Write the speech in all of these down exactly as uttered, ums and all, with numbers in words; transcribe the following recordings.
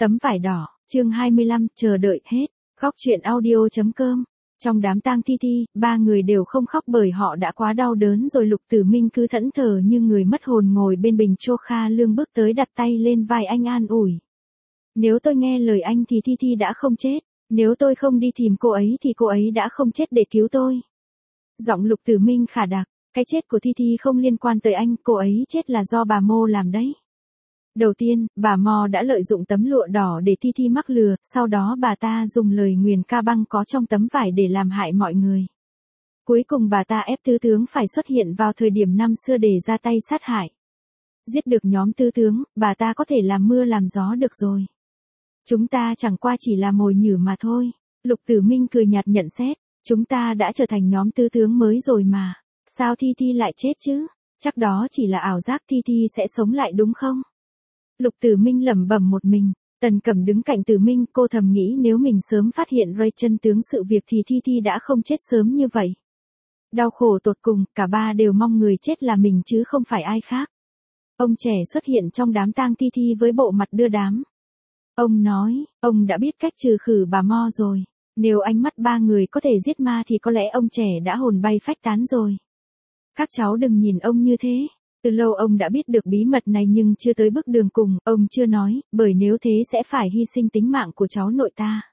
Tấm vải đỏ, chương hai mươi lăm, chờ đợi hết. Góc truyện audio chấm com. Trong đám tang Thi Thi, ba người đều không khóc bởi họ đã quá đau đớn rồi. Lục Tử Minh cứ thẫn thờ như người mất hồn ngồi bên bình Chô. Kha Lương bước tới đặt tay lên vai anh an ủi. Nếu tôi nghe lời anh thì Thi Thi đã không chết. Nếu tôi không đi tìm cô ấy thì cô ấy đã không chết để cứu tôi. Giọng Lục Tử Minh khả đặc. Cái chết của Thi Thi không liên quan tới anh, cô ấy chết là do bà Mô làm đấy. Đầu tiên, bà Mò đã lợi dụng tấm lụa đỏ để Thi Thi mắc lừa, sau đó bà ta dùng lời nguyền ca băng có trong tấm vải để làm hại mọi người. Cuối cùng bà ta ép tứ tướng phải xuất hiện vào thời điểm năm xưa để ra tay sát hại. Giết được nhóm tứ tướng, bà ta có thể làm mưa làm gió được rồi. Chúng ta chẳng qua chỉ là mồi nhử mà thôi. Lục Tử Minh cười nhạt nhận xét, chúng ta đã trở thành nhóm tứ tướng mới rồi mà. Sao Thi Thi lại chết chứ? Chắc đó chỉ là ảo giác, Thi Thi sẽ sống lại đúng không? Lục Tử Minh lẩm bẩm một mình. Tần Cẩm đứng cạnh Tử Minh, cô thầm nghĩ nếu mình sớm phát hiện Ray chân tướng sự việc thì Thi Thi đã không chết sớm như vậy. Đau khổ tột cùng, cả ba đều mong người chết là mình chứ không phải ai khác. Ông trẻ xuất hiện trong đám tang Thi Thi với bộ mặt đưa đám. Ông nói, ông đã biết cách trừ khử bà Mo rồi. Nếu ánh mắt ba người có thể giết ma thì có lẽ ông trẻ đã hồn bay phách tán rồi. Các cháu đừng nhìn ông như thế. Từ lâu ông đã biết được bí mật này nhưng chưa tới bước đường cùng, ông chưa nói, bởi nếu thế sẽ phải hy sinh tính mạng của cháu nội ta.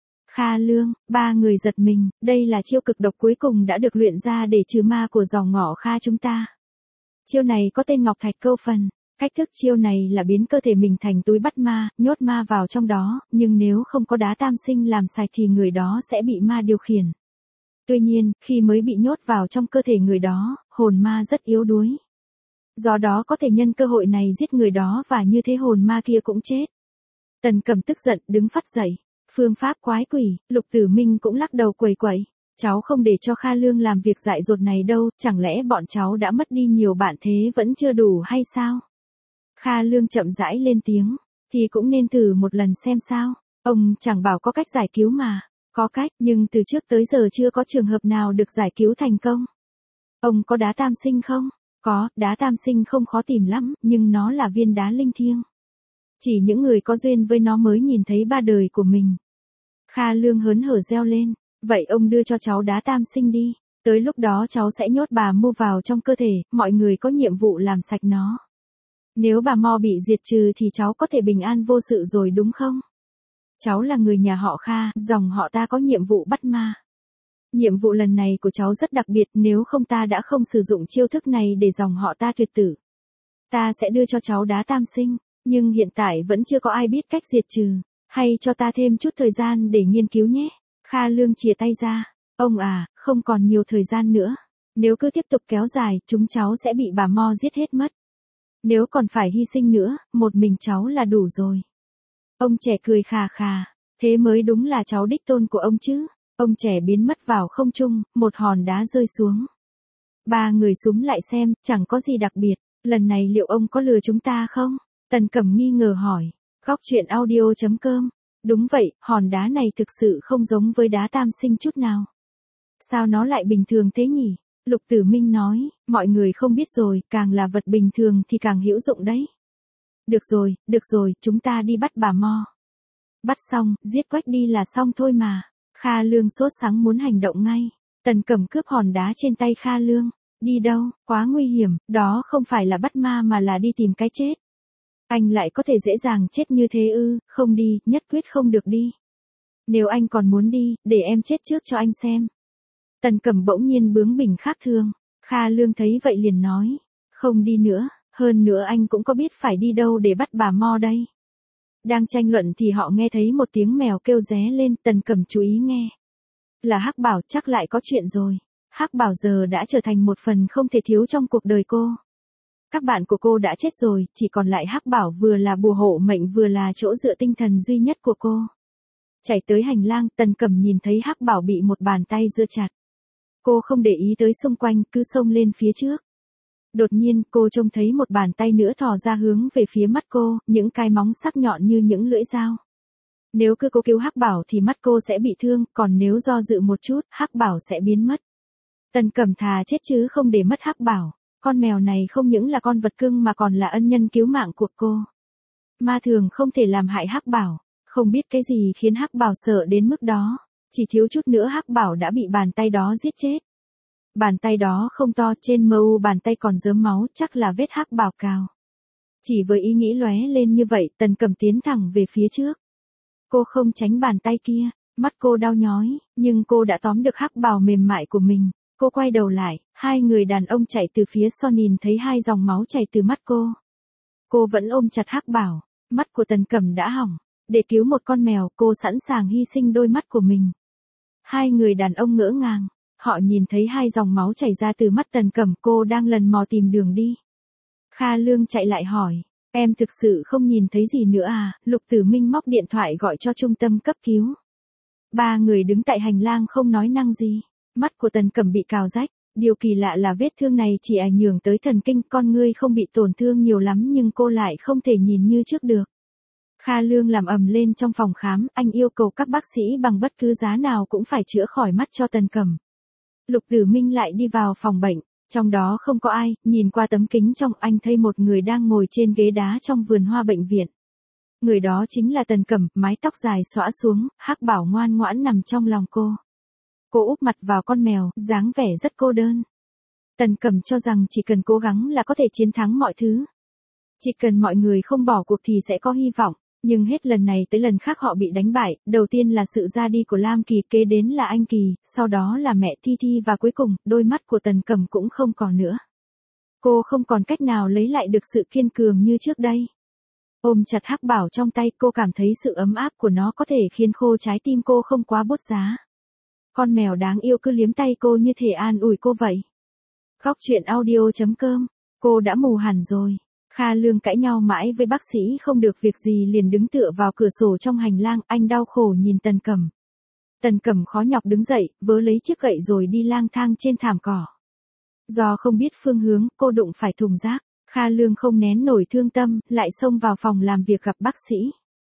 Kha Lương, ba người giật mình, đây là chiêu cực độc cuối cùng đã được luyện ra để trừ ma của dòng ngõ Kha chúng ta. Chiêu này có tên Ngọc Thạch Câu Phần, cách thức chiêu này là biến cơ thể mình thành túi bắt ma, nhốt ma vào trong đó, nhưng nếu không có đá tam sinh làm sạch thì người đó sẽ bị ma điều khiển. Tuy nhiên, khi mới bị nhốt vào trong cơ thể người đó, hồn ma rất yếu đuối. Do đó có thể nhân cơ hội này giết người đó và như thế hồn ma kia cũng chết. Tần Cẩm tức giận đứng phắt dậy. Phương pháp quái quỷ, Lục Tử Minh cũng lắc đầu quẩy quẩy. Cháu không để cho Kha Lương làm việc dại dột này đâu, chẳng lẽ bọn cháu đã mất đi nhiều bạn thế vẫn chưa đủ hay sao? Kha Lương chậm rãi lên tiếng, thì cũng nên thử một lần xem sao. Ông chẳng bảo có cách giải cứu mà. Có cách, nhưng từ trước tới giờ chưa có trường hợp nào được giải cứu thành công. Ông có đá tam sinh không? Có, đá tam sinh không khó tìm lắm, nhưng nó là viên đá linh thiêng. Chỉ những người có duyên với nó mới nhìn thấy ba đời của mình. Kha Lương hớn hở reo lên, vậy ông đưa cho cháu đá tam sinh đi, tới lúc đó cháu sẽ nhốt bà Mo vào trong cơ thể, mọi người có nhiệm vụ làm sạch nó. Nếu bà Mo bị diệt trừ thì cháu có thể bình an vô sự rồi đúng không? Cháu là người nhà họ Kha, dòng họ ta có nhiệm vụ bắt ma. Nhiệm vụ lần này của cháu rất đặc biệt, nếu không ta đã không sử dụng chiêu thức này để dòng họ ta tuyệt tử. Ta sẽ đưa cho cháu đá tam sinh, nhưng hiện tại vẫn chưa có ai biết cách diệt trừ, hay cho ta thêm chút thời gian để nghiên cứu nhé. Kha Lương chìa tay ra, ông à, không còn nhiều thời gian nữa. Nếu cứ tiếp tục kéo dài, chúng cháu sẽ bị bà Mo giết hết mất. Nếu còn phải hy sinh nữa, một mình cháu là đủ rồi. Ông trẻ cười khà khà, thế mới đúng là cháu đích tôn của ông chứ. Ông trẻ biến mất vào không trung, một hòn đá rơi xuống. Ba người súm lại xem, chẳng có gì đặc biệt, lần này liệu ông có lừa chúng ta không? Tần Cẩm nghi ngờ hỏi. Góc truyện audio chấm com. Đúng vậy, hòn đá này thực sự không giống với đá tam sinh chút nào. Sao nó lại bình thường thế nhỉ? Lục Tử Minh nói, mọi người không biết rồi, càng là vật bình thường thì càng hữu dụng đấy. Được rồi, được rồi, chúng ta đi bắt bà Mo. Bắt xong, giết Quách đi là xong thôi mà. Kha Lương sốt sắng muốn hành động ngay. Tần Cẩm cướp hòn đá trên tay Kha Lương. Đi đâu, quá nguy hiểm, đó không phải là bắt ma mà là đi tìm cái chết. Anh lại có thể dễ dàng chết như thế ư? Không đi, nhất quyết không được đi. Nếu anh còn muốn đi, để em chết trước cho anh xem. Tần Cẩm bỗng nhiên bướng bỉnh khác thường. Kha Lương thấy vậy liền nói, không đi nữa, hơn nữa anh cũng có biết phải đi đâu để bắt bà Mo đây. Đang tranh luận thì họ nghe thấy một tiếng mèo kêu ré lên, Tần Cẩm chú ý nghe. Là Hắc Bảo, chắc lại có chuyện rồi. Hắc Bảo giờ đã trở thành một phần không thể thiếu trong cuộc đời cô. Các bạn của cô đã chết rồi, chỉ còn lại Hắc Bảo vừa là bùa hộ mệnh vừa là chỗ dựa tinh thần duy nhất của cô. Chạy tới hành lang, Tần Cẩm nhìn thấy Hắc Bảo bị một bàn tay giơ chặt. Cô không để ý tới xung quanh, cứ xông lên phía trước. Đột nhiên, cô trông thấy một bàn tay nữa thò ra hướng về phía mắt cô, những cái móng sắc nhọn như những lưỡi dao. Nếu cứ cố cứu Hắc Bảo thì mắt cô sẽ bị thương, còn nếu do dự một chút, Hắc Bảo sẽ biến mất. Tần Cẩm thà chết chứ không để mất Hắc Bảo. Con mèo này không những là con vật cưng mà còn là ân nhân cứu mạng của cô. Ma thường không thể làm hại Hắc Bảo, không biết cái gì khiến Hắc Bảo sợ đến mức đó, chỉ thiếu chút nữa Hắc Bảo đã bị bàn tay đó giết chết. Bàn tay đó không to, trên mờ u bàn tay còn rớm máu, chắc là vết Hắc Bảo cào. Chỉ với ý nghĩ lóe lên như vậy, Tần Cẩm tiến thẳng về phía trước. Cô không tránh bàn tay kia, mắt cô đau nhói, nhưng cô đã tóm được Hắc Bảo mềm mại của mình. Cô quay đầu lại, hai người đàn ông chạy từ phía sau nhìn thấy hai dòng máu chảy từ mắt cô. Cô vẫn ôm chặt Hắc Bảo, mắt của Tần Cẩm đã hỏng. Để cứu một con mèo, cô sẵn sàng hy sinh đôi mắt của mình. Hai người đàn ông ngỡ ngàng, họ nhìn thấy hai dòng máu chảy ra từ mắt Tần Cẩm, cô đang lần mò tìm đường đi. Kha Lương chạy lại hỏi, em thực sự không nhìn thấy gì nữa à? Lục Tử Minh móc điện thoại gọi cho trung tâm cấp cứu. Ba người đứng tại hành lang không nói năng gì. Mắt của Tần Cẩm bị cào rách. Điều kỳ lạ là vết thương này chỉ ảnh hưởng tới thần kinh, con ngươi không bị tổn thương nhiều lắm nhưng cô lại không thể nhìn như trước được. Kha Lương làm ầm lên trong phòng khám, anh yêu cầu các bác sĩ bằng bất cứ giá nào cũng phải chữa khỏi mắt cho Tần Cẩm. Lục Tử Minh lại đi vào phòng bệnh, trong đó không có ai, nhìn qua tấm kính trong anh thấy một người đang ngồi trên ghế đá trong vườn hoa bệnh viện. Người đó chính là Tần Cẩm, mái tóc dài xõa xuống, Hắc Bảo ngoan ngoãn nằm trong lòng cô. Cô úp mặt vào con mèo, dáng vẻ rất cô đơn. Tần Cẩm cho rằng chỉ cần cố gắng là có thể chiến thắng mọi thứ. Chỉ cần mọi người không bỏ cuộc thì sẽ có hy vọng. Nhưng hết lần này tới lần khác họ bị đánh bại, đầu tiên là sự ra đi của Lam Kỳ, kế đến là anh Kỳ, sau đó là mẹ Thi Thi và cuối cùng, đôi mắt của Tần Cẩm cũng không còn nữa. Cô không còn cách nào lấy lại được sự kiên cường như trước đây. Ôm chặt Hắc Bảo trong tay, cô cảm thấy sự ấm áp của nó có thể khiến khô trái tim cô không quá bút giá. Con mèo đáng yêu cứ liếm tay cô như thể an ủi cô vậy. Khóc chuyện audio chấm com, cô đã mù hẳn rồi. Kha Lương cãi nhau mãi với bác sĩ không được việc gì liền đứng tựa vào cửa sổ trong hành lang, anh đau khổ nhìn Tần Cẩm. Tần Cẩm khó nhọc đứng dậy, vớ lấy chiếc gậy rồi đi lang thang trên thảm cỏ. Do không biết phương hướng, cô đụng phải thùng rác, Kha Lương không nén nổi thương tâm, lại xông vào phòng làm việc gặp bác sĩ.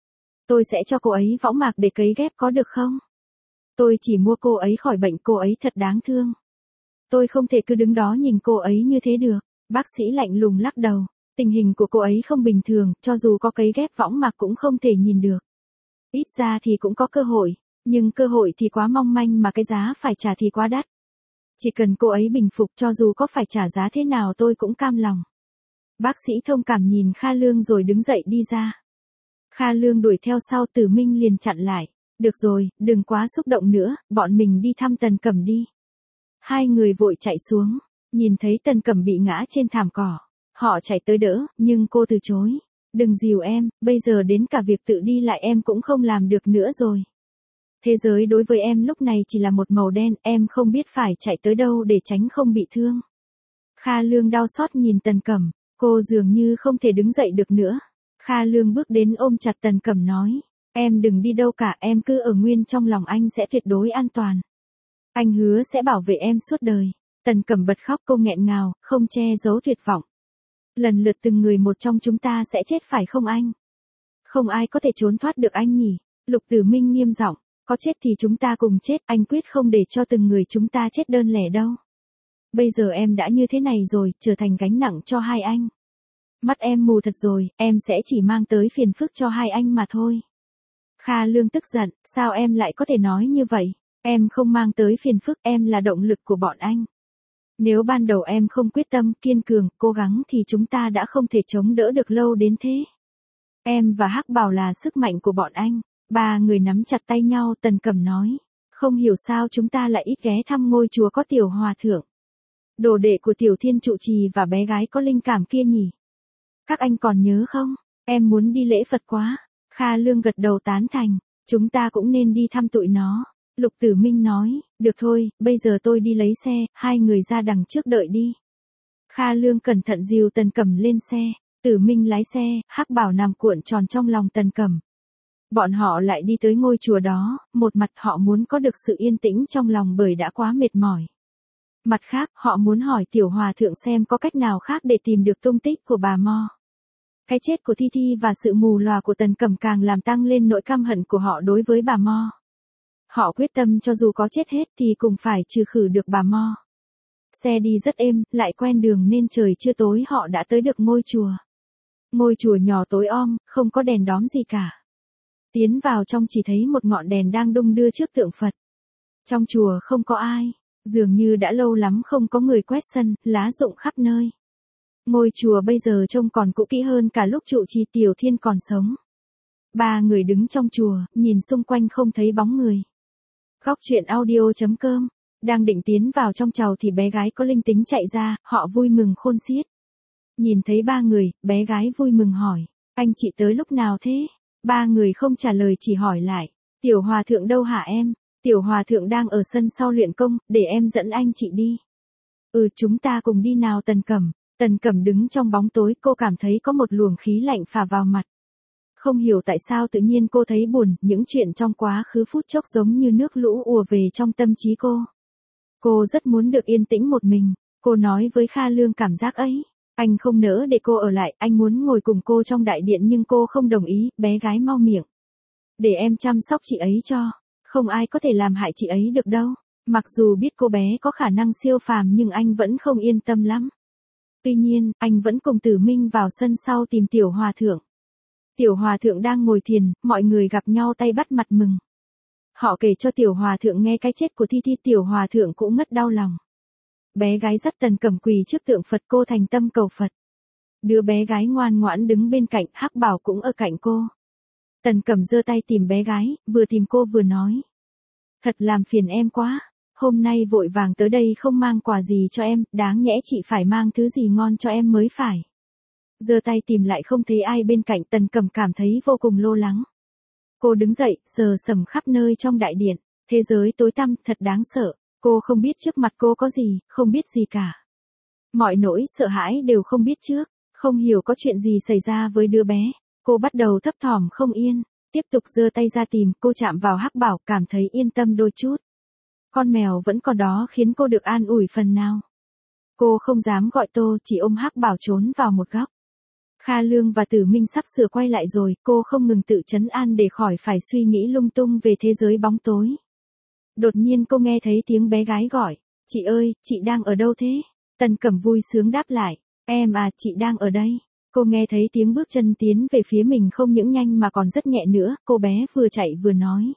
Tôi sẽ cho cô ấy võng mạc để cấy ghép có được không? Tôi chỉ mua cô ấy khỏi bệnh, cô ấy thật đáng thương. Tôi không thể cứ đứng đó nhìn cô ấy như thế được, bác sĩ lạnh lùng lắc đầu. Tình hình của cô ấy không bình thường, cho dù có cấy ghép võng mạc cũng không thể nhìn được. Ít ra thì cũng có cơ hội, nhưng cơ hội thì quá mong manh mà cái giá phải trả thì quá đắt. Chỉ cần cô ấy bình phục, cho dù có phải trả giá thế nào tôi cũng cam lòng. Bác sĩ thông cảm nhìn Kha Lương rồi đứng dậy đi ra. Kha Lương đuổi theo sau, Tử Minh liền chặn lại. Được rồi, đừng quá xúc động nữa, bọn mình đi thăm Tần Cẩm đi. Hai người vội chạy xuống, nhìn thấy Tần Cẩm bị ngã trên thảm cỏ. Họ chạy tới đỡ, nhưng cô từ chối. Đừng dìu em, bây giờ đến cả việc tự đi lại em cũng không làm được nữa rồi. Thế giới đối với em lúc này chỉ là một màu đen, em không biết phải chạy tới đâu để tránh không bị thương. Kha Lương đau xót nhìn Tần Cẩm, cô dường như không thể đứng dậy được nữa. Kha Lương bước đến ôm chặt Tần Cẩm nói, em đừng đi đâu cả, em cứ ở nguyên trong lòng anh sẽ tuyệt đối an toàn. Anh hứa sẽ bảo vệ em suốt đời. Tần Cẩm bật khóc, cô nghẹn ngào, không che giấu tuyệt vọng. Lần lượt từng người một trong chúng ta sẽ chết phải không anh? Không ai có thể trốn thoát được anh nhỉ? Lục Tử Minh nghiêm giọng, có chết thì chúng ta cùng chết, anh quyết không để cho từng người chúng ta chết đơn lẻ đâu. Bây giờ em đã như thế này rồi, trở thành gánh nặng cho hai anh. Mắt em mù thật rồi, em sẽ chỉ mang tới phiền phức cho hai anh mà thôi. Kha Lương tức giận, sao em lại có thể nói như vậy? Em không mang tới phiền phức, em là động lực của bọn anh. Nếu ban đầu em không quyết tâm, kiên cường, cố gắng thì chúng ta đã không thể chống đỡ được lâu đến thế. Em và Hắc Bảo là sức mạnh của bọn anh. Ba người nắm chặt tay nhau, Tần Cẩm nói. Không hiểu sao chúng ta lại ít ghé thăm ngôi chùa có Tiểu Hòa Thượng. Đồ đệ của Tiểu Thiên Trụ Trì và bé gái có linh cảm kia nhỉ? Các anh còn nhớ không? Em muốn đi lễ Phật quá. Kha Lương gật đầu tán thành. Chúng ta cũng nên đi thăm tụi nó. Lục Tử Minh nói, được thôi, bây giờ tôi đi lấy xe, hai người ra đằng trước đợi đi. Kha Lương cẩn thận dìu Tần Cẩm lên xe, Tử Minh lái xe, Hắc Bảo nằm cuộn tròn trong lòng Tần Cẩm. Bọn họ lại đi tới ngôi chùa đó, một mặt họ muốn có được sự yên tĩnh trong lòng bởi đã quá mệt mỏi. Mặt khác, họ muốn hỏi Tiểu Hòa Thượng xem có cách nào khác để tìm được tung tích của bà Mo. Cái chết của Thi Thi và sự mù lòa của Tần Cẩm càng làm tăng lên nỗi căm hận của họ đối với bà Mo. Họ quyết tâm cho dù có chết hết thì cũng phải trừ khử được bà Mo. Xe đi rất êm, lại quen đường nên trời chưa tối họ đã tới được ngôi chùa. Ngôi chùa nhỏ tối om, không có đèn đóm gì cả. Tiến vào trong chỉ thấy một ngọn đèn đang đung đưa trước tượng Phật. Trong chùa không có ai, dường như đã lâu lắm không có người quét sân, lá rụng khắp nơi. Ngôi chùa bây giờ trông còn cũ kỹ hơn cả lúc trụ trì Tiểu Thiên còn sống. Ba người đứng trong chùa, nhìn xung quanh không thấy bóng người. Góc truyện audio chấm com, đang định tiến vào trong chầu thì bé gái có linh tính chạy ra, họ vui mừng khôn xiết. Nhìn thấy ba người, bé gái vui mừng hỏi, anh chị tới lúc nào thế? Ba người không trả lời chỉ hỏi lại, Tiểu Hòa Thượng đâu hả em? Tiểu Hòa Thượng đang ở sân sau luyện công, để em dẫn anh chị đi. Ừ, chúng ta cùng đi nào Tần Cẩm. Tần Cẩm đứng trong bóng tối, cô cảm thấy có một luồng khí lạnh phả vào mặt. Không hiểu tại sao tự nhiên cô thấy buồn, những chuyện trong quá khứ phút chốc giống như nước lũ ùa về trong tâm trí cô. Cô rất muốn được yên tĩnh một mình, cô nói với Kha Lương cảm giác ấy. Anh không nỡ để cô ở lại, anh muốn ngồi cùng cô trong đại điện nhưng cô không đồng ý, bé gái mau miệng. Để em chăm sóc chị ấy cho, không ai có thể làm hại chị ấy được đâu. Mặc dù biết cô bé có khả năng siêu phàm nhưng anh vẫn không yên tâm lắm. Tuy nhiên, anh vẫn cùng Tử Minh vào sân sau tìm Tiểu Hòa Thượng. Tiểu Hòa Thượng đang ngồi thiền, mọi người gặp nhau tay bắt mặt mừng. Họ kể cho Tiểu Hòa Thượng nghe cái chết của Thi Thi, Tiểu Hòa Thượng cũng mất đau lòng. Bé gái dắt Tần Cẩm quỳ trước tượng Phật, cô thành tâm cầu Phật. Đứa bé gái ngoan ngoãn đứng bên cạnh, Hắc Bảo cũng ở cạnh cô. Tần Cẩm giơ tay tìm bé gái, vừa tìm cô vừa nói. Thật làm phiền em quá, hôm nay vội vàng tới đây không mang quà gì cho em, đáng nhẽ chị phải mang thứ gì ngon cho em mới phải. Giơ tay tìm lại không thấy ai bên cạnh, Tần Cẩm cảm thấy vô cùng lo lắng. Cô đứng dậy, sờ sầm khắp nơi trong đại điện, thế giới tối tăm thật đáng sợ, cô không biết trước mặt cô có gì, không biết gì cả. Mọi nỗi sợ hãi đều không biết trước, không hiểu có chuyện gì xảy ra với đứa bé, cô bắt đầu thấp thỏm không yên, tiếp tục giơ tay ra tìm, cô chạm vào Hắc Bảo, cảm thấy yên tâm đôi chút. Con mèo vẫn còn đó khiến cô được an ủi phần nào. Cô không dám gọi Tô, chỉ ôm Hắc Bảo trốn vào một góc. Kha Lương và Tử Minh sắp sửa quay lại rồi, cô không ngừng tự trấn an để khỏi phải suy nghĩ lung tung về thế giới bóng tối. Đột nhiên cô nghe thấy tiếng bé gái gọi, chị ơi, chị đang ở đâu thế? Tần Cẩm vui sướng đáp lại, em à, chị đang ở đây. Cô nghe thấy tiếng bước chân tiến về phía mình không những nhanh mà còn rất nhẹ nữa, cô bé vừa chạy vừa nói.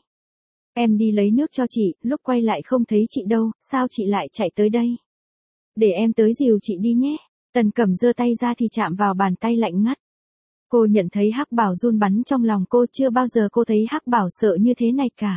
Em đi lấy nước cho chị, lúc quay lại không thấy chị đâu, sao chị lại chạy tới đây? Để em tới dìu chị đi nhé. Tần Cẩm giơ tay ra thì chạm vào bàn tay lạnh ngắt. Cô nhận thấy Hắc Bảo run bắn trong lòng cô, chưa bao giờ cô thấy Hắc Bảo sợ như thế này cả.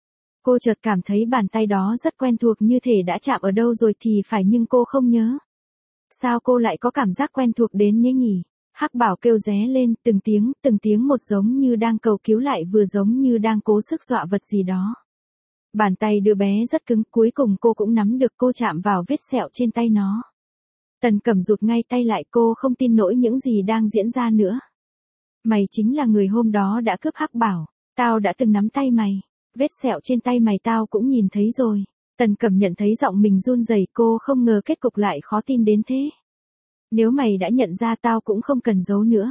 Cô chợt cảm thấy bàn tay đó rất quen thuộc, như thể đã chạm ở đâu rồi thì phải nhưng cô không nhớ. Sao cô lại có cảm giác quen thuộc đến nhé nhỉ? Hắc Bảo kêu ré lên, từng tiếng, từng tiếng một, giống như đang cầu cứu lại vừa giống như đang cố sức dọa vật gì đó. Bàn tay đứa bé rất cứng, cuối cùng cô cũng nắm được, cô chạm vào vết sẹo trên tay nó. Tần Cẩm rụt ngay tay lại, cô không tin nổi những gì đang diễn ra nữa. Mày chính là người hôm đó đã cướp Hắc Bảo, tao đã từng nắm tay mày, vết sẹo trên tay mày tao cũng nhìn thấy rồi. Tần Cẩm nhận thấy giọng mình run rẩy, cô không ngờ kết cục lại khó tin đến thế. Nếu mày đã nhận ra tao cũng không cần giấu nữa.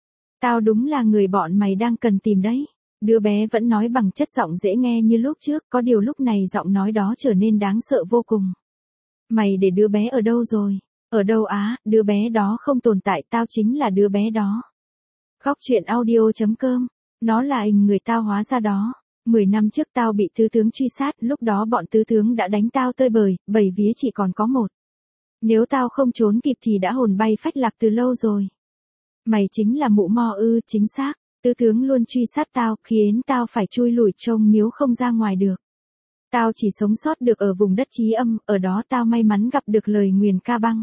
Tao đúng là người bọn mày đang cần tìm đấy. Đứa bé vẫn nói bằng chất giọng dễ nghe như lúc trước, có điều lúc này giọng nói đó trở nên đáng sợ vô cùng. Mày để đứa bé ở đâu rồi? Ở đâu á, đứa bé đó không tồn tại, tao chính là đứa bé đó. Góc truyện audio chấm com, nó là hình người tao hóa ra đó. Mười năm trước tao bị tứ tướng truy sát, lúc đó bọn tứ tướng đã đánh tao tơi bời, bảy vía chỉ còn có một. Nếu tao không trốn kịp thì đã hồn bay phách lạc từ lâu rồi. Mày chính là mụ mo ư? Chính xác, tứ tướng luôn truy sát tao, khiến tao phải chui lủi trong miếu không ra ngoài được. Tao chỉ sống sót được ở vùng đất trí âm, ở đó tao may mắn gặp được lời nguyền Ca Băng.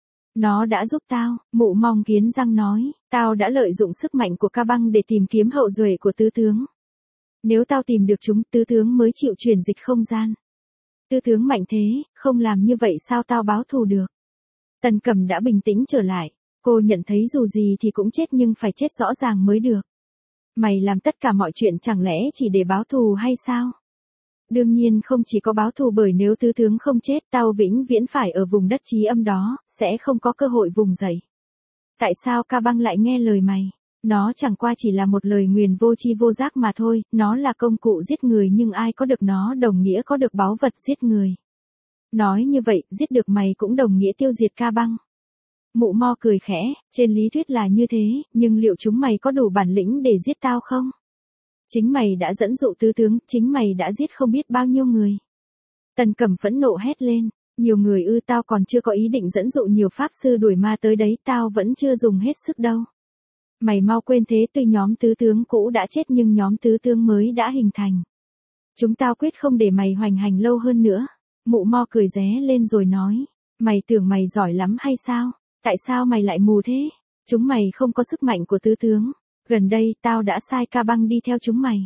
Nó đã giúp tao, mụ mong kiến răng nói, tao đã lợi dụng sức mạnh của Ca Băng để tìm kiếm hậu duệ của tứ tướng. Nếu tao tìm được chúng, tứ tướng mới chịu chuyển dịch không gian. Tứ tướng mạnh thế, không làm như vậy sao tao báo thù được? Tần Cẩm đã bình tĩnh trở lại, cô nhận thấy dù gì thì cũng chết nhưng phải chết rõ ràng mới được. Mày làm tất cả mọi chuyện chẳng lẽ chỉ để báo thù hay sao? Đương nhiên không chỉ có báo thù, bởi nếu tứ tướng không chết tao vĩnh viễn phải ở vùng đất trí âm đó, sẽ không có cơ hội vùng dậy. Tại sao Ca Băng lại nghe lời mày? Nó chẳng qua chỉ là một lời nguyền vô tri vô giác mà thôi, nó là công cụ giết người nhưng ai có được nó đồng nghĩa có được báu vật giết người. Nói như vậy, giết được mày cũng đồng nghĩa tiêu diệt Ca Băng. Mụ Mo cười khẽ, trên lý thuyết là như thế, nhưng liệu chúng mày có đủ bản lĩnh để giết tao không? Chính mày đã dẫn dụ tứ tướng, chính mày đã giết không biết bao nhiêu người. Tần Cẩm phẫn nộ hét lên, nhiều người ư? Tao còn chưa có ý định dẫn dụ nhiều pháp sư đuổi ma tới đấy, tao vẫn chưa dùng hết sức đâu. Mày mau quên thế, tuy nhóm tứ tướng cũ đã chết nhưng nhóm tứ tướng mới đã hình thành. Chúng tao quyết không để mày hoành hành lâu hơn nữa. Mụ Mo cười ré lên rồi nói, mày tưởng mày giỏi lắm hay sao? Tại sao mày lại mù thế? Chúng mày không có sức mạnh của tứ tướng. Gần đây tao đã sai Ca Băng đi theo chúng mày.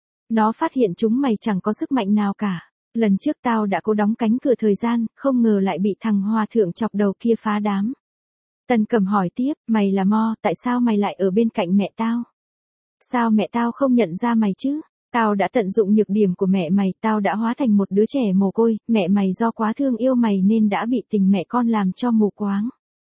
Nó phát hiện chúng mày chẳng có sức mạnh nào cả. Lần trước tao đã cố đóng cánh cửa thời gian, không ngờ lại bị thằng hòa thượng chọc đầu kia phá đám. Tần Cẩm hỏi tiếp, mày là Mo, tại sao mày lại ở bên cạnh mẹ tao? Sao mẹ tao không nhận ra mày chứ? Tao đã tận dụng nhược điểm của mẹ mày, tao đã hóa thành một đứa trẻ mồ côi, mẹ mày do quá thương yêu mày nên đã bị tình mẹ con làm cho mù quáng.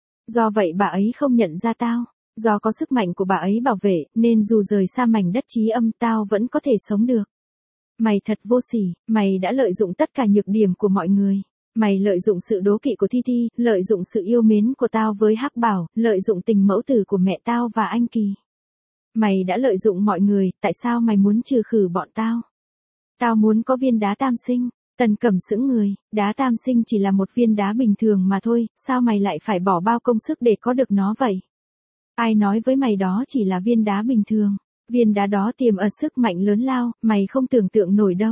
Do vậy bà ấy không nhận ra tao, do có sức mạnh của bà ấy bảo vệ, nên dù rời xa mảnh đất trí âm tao vẫn có thể sống được. Mày thật vô sỉ, mày đã lợi dụng tất cả nhược điểm của mọi người. Mày lợi dụng sự đố kỵ của Thi Thi, lợi dụng sự yêu mến của tao với Hắc Bảo, lợi dụng tình mẫu tử của mẹ tao và anh Kỳ. Mày đã lợi dụng mọi người, tại sao mày muốn trừ khử bọn tao? Tao muốn có viên đá tam sinh. Tần Cẩm sững người, đá tam sinh chỉ là một viên đá bình thường mà thôi, sao mày lại phải bỏ bao công sức để có được nó vậy? Ai nói với mày đó chỉ là viên đá bình thường? Viên đá đó tiềm ẩn sức mạnh lớn lao, mày không tưởng tượng nổi đâu.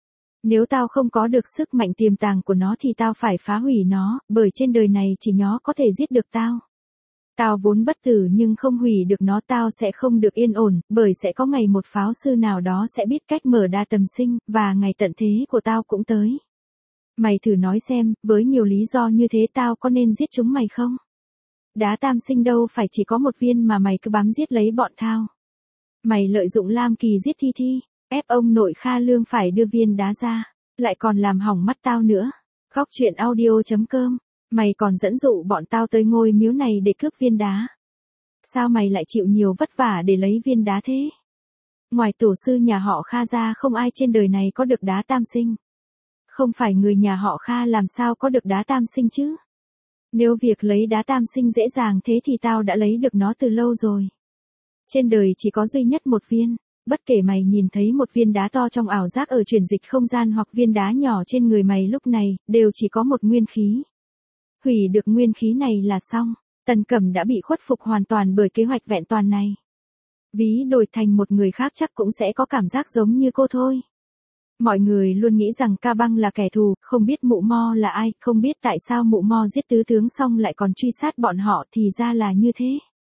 Nếu tao không có được sức mạnh tiềm tàng của nó thì tao phải phá hủy nó, bởi trên đời này chỉ nó có thể giết được tao. Tao vốn bất tử nhưng không hủy được nó, tao sẽ không được yên ổn, bởi sẽ có ngày một pháo sư nào đó sẽ biết cách mở đa tầm sinh, và ngày tận thế của tao cũng tới. Mày thử nói xem, với nhiều lý do như thế tao có nên giết chúng mày không? Đá tam sinh đâu phải chỉ có một viên mà mày cứ bám giết lấy bọn tao. Mày lợi dụng Lam Kỳ giết Thi Thi, ép ông nội Kha Lương phải đưa viên đá ra, lại còn làm hỏng mắt tao nữa. Khóc chuyện audio chấm com. Mày còn dẫn dụ bọn tao tới ngôi miếu này để cướp viên đá. Sao mày lại chịu nhiều vất vả để lấy viên đá thế? Ngoài tổ sư nhà họ Kha ra không ai trên đời này có được đá tam sinh. Không phải người nhà họ Kha làm sao có được đá tam sinh chứ? Nếu việc lấy đá tam sinh dễ dàng thế thì tao đã lấy được nó từ lâu rồi. Trên đời chỉ có duy nhất một viên. Bất kể mày nhìn thấy một viên đá to trong ảo giác ở chuyển dịch không gian hoặc viên đá nhỏ trên người mày lúc này, đều chỉ có một nguyên khí. Hủy được nguyên khí này là xong. Tần Cẩm đã bị khuất phục hoàn toàn bởi kế hoạch vẹn toàn này. Ví đổi thành một người khác chắc cũng sẽ có cảm giác giống như cô thôi. Mọi người luôn nghĩ rằng Ca Băng là kẻ thù, không biết Mụ Mo là ai, không biết tại sao Mụ Mo giết tứ tướng xong lại còn truy sát bọn họ, thì ra là như thế.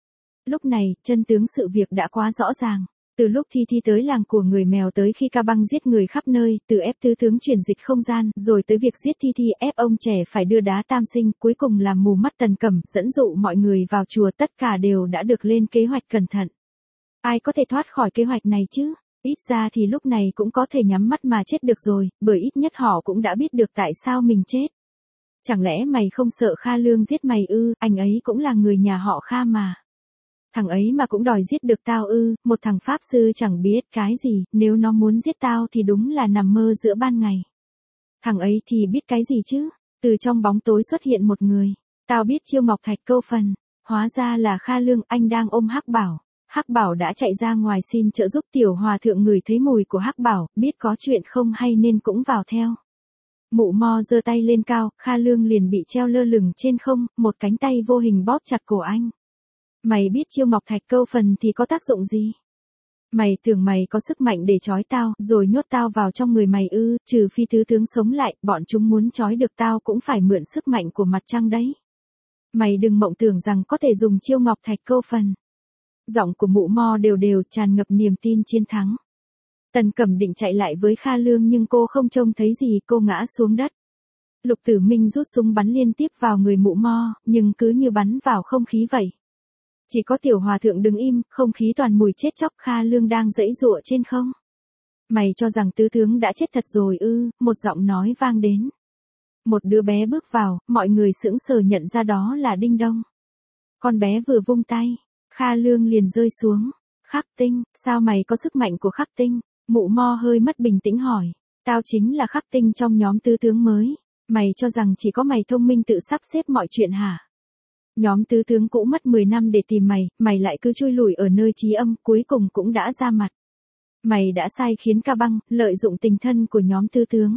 Lúc này, chân tướng sự việc đã quá rõ ràng. Từ lúc Thi Thi tới làng của người mèo tới khi Ca Băng giết người khắp nơi, từ ép tứ tướng chuyển dịch không gian, rồi tới việc giết Thi Thi ép ông trẻ phải đưa đá tam sinh, cuối cùng làm mù mắt Tần Cẩm, dẫn dụ mọi người vào chùa, tất cả đều đã được lên kế hoạch cẩn thận. Ai có thể thoát khỏi kế hoạch này chứ? Ít ra thì lúc này cũng có thể nhắm mắt mà chết được rồi, bởi ít nhất họ cũng đã biết được tại sao mình chết. Chẳng lẽ mày không sợ Kha Lương giết mày ư? Anh ấy cũng là người nhà họ Kha mà. Thằng ấy mà cũng đòi giết được tao ư? Một thằng pháp sư chẳng biết cái gì, nếu nó muốn giết tao thì đúng là nằm mơ giữa ban ngày. Thằng ấy thì biết cái gì chứ? Từ trong bóng tối xuất hiện một người. Tao biết chiêu ngọc thạch câu phần. Hóa ra là Kha Lương, anh đang ôm Hắc Bảo. Hắc Bảo đã chạy ra ngoài xin trợ giúp. Tiểu hòa thượng ngửi thấy mùi của Hắc Bảo, biết có chuyện không hay nên cũng vào theo. Mụ Mo giơ tay lên cao, Kha Lương liền bị treo lơ lửng trên không, một cánh tay vô hình bóp chặt cổ anh. Mày biết chiêu ngọc thạch câu phần thì có tác dụng gì? Mày tưởng mày có sức mạnh để trói tao, rồi nhốt tao vào trong người mày ư? Trừ phi tứ tướng sống lại, bọn chúng muốn trói được tao cũng phải mượn sức mạnh của mặt trăng đấy. Mày đừng mộng tưởng rằng có thể dùng chiêu ngọc thạch câu phần. Giọng của Mụ Mo đều đều, tràn ngập niềm tin chiến thắng. Tần Cẩm định chạy lại với Kha Lương nhưng cô không trông thấy gì, cô ngã xuống đất. Lục Tử Minh rút súng bắn liên tiếp vào người Mụ Mo, nhưng cứ như bắn vào không khí vậy. Chỉ có tiểu hòa thượng đứng im, không khí toàn mùi chết chóc. Kha Lương đang giãy giụa trên không. Mày cho rằng tứ tướng đã chết thật rồi ư? Một giọng nói vang đến. Một đứa bé bước vào, mọi người sững sờ nhận ra đó là Đinh Đông. Con bé vừa vung tay, Kha Lương liền rơi xuống. Khắc Tinh, sao mày có sức mạnh của Khắc Tinh? Mụ Mo hơi mất bình tĩnh hỏi. Tao chính là Khắc Tinh trong nhóm tứ tướng mới. Mày cho rằng chỉ có mày thông minh tự sắp xếp mọi chuyện hả? Nhóm tứ tướng cũ mất mười năm để tìm mày, mày lại cứ chui lủi ở nơi trí âm, cuối cùng cũng đã ra mặt. Mày đã sai khiến Ca Băng, lợi dụng tình thân của nhóm tứ tướng.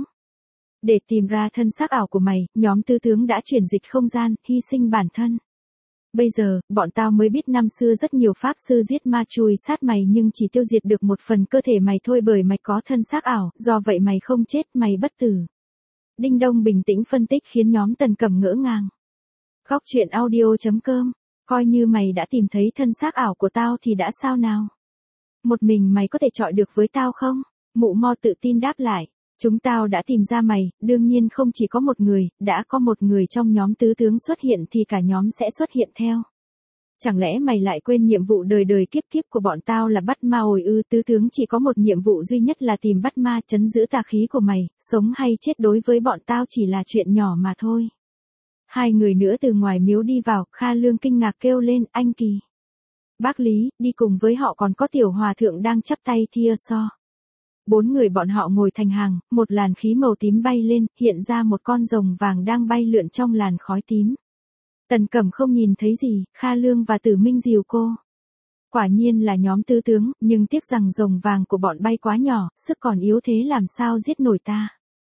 Để tìm ra thân xác ảo của mày, nhóm tứ tướng đã chuyển dịch không gian, hy sinh bản thân. Bây giờ, bọn tao mới biết năm xưa rất nhiều pháp sư giết ma chùi sát mày nhưng chỉ tiêu diệt được một phần cơ thể mày thôi bởi mày có thân xác ảo, do vậy mày không chết, mày bất tử. Đinh Đông bình tĩnh phân tích khiến nhóm Tần Cẩm ngỡ ngàng. Góc truyện audio chấm com, coi như mày đã tìm thấy thân xác ảo của tao thì đã sao nào? Một mình mày có thể chọi được với tao không? Mụ Mo tự tin đáp lại. Chúng tao đã tìm ra mày, đương nhiên không chỉ có một người, đã có một người trong nhóm tứ tướng xuất hiện thì cả nhóm sẽ xuất hiện theo. Chẳng lẽ mày lại quên nhiệm vụ đời đời kiếp kiếp của bọn tao là bắt ma ồi ư? Tứ tướng chỉ có một nhiệm vụ duy nhất là tìm bắt ma, trấn giữ tà khí của mày, sống hay chết đối với bọn tao chỉ là chuyện nhỏ mà thôi. Hai người nữa từ ngoài miếu đi vào, Kha Lương kinh ngạc kêu lên, anh Kỳ. Bác Lý, đi cùng với họ còn có tiểu hòa thượng đang chắp tay thia so. Bốn người bọn họ ngồi thành hàng, một làn khí màu tím bay lên, hiện ra một con rồng vàng đang bay lượn trong làn khói tím. Tần Cẩm không nhìn thấy gì, Kha Lương và Tử Minh dìu cô. Quả nhiên là nhóm tứ tướng, nhưng tiếc rằng rồng vàng của bọn bay quá nhỏ, sức còn yếu thế làm sao giết nổi ta.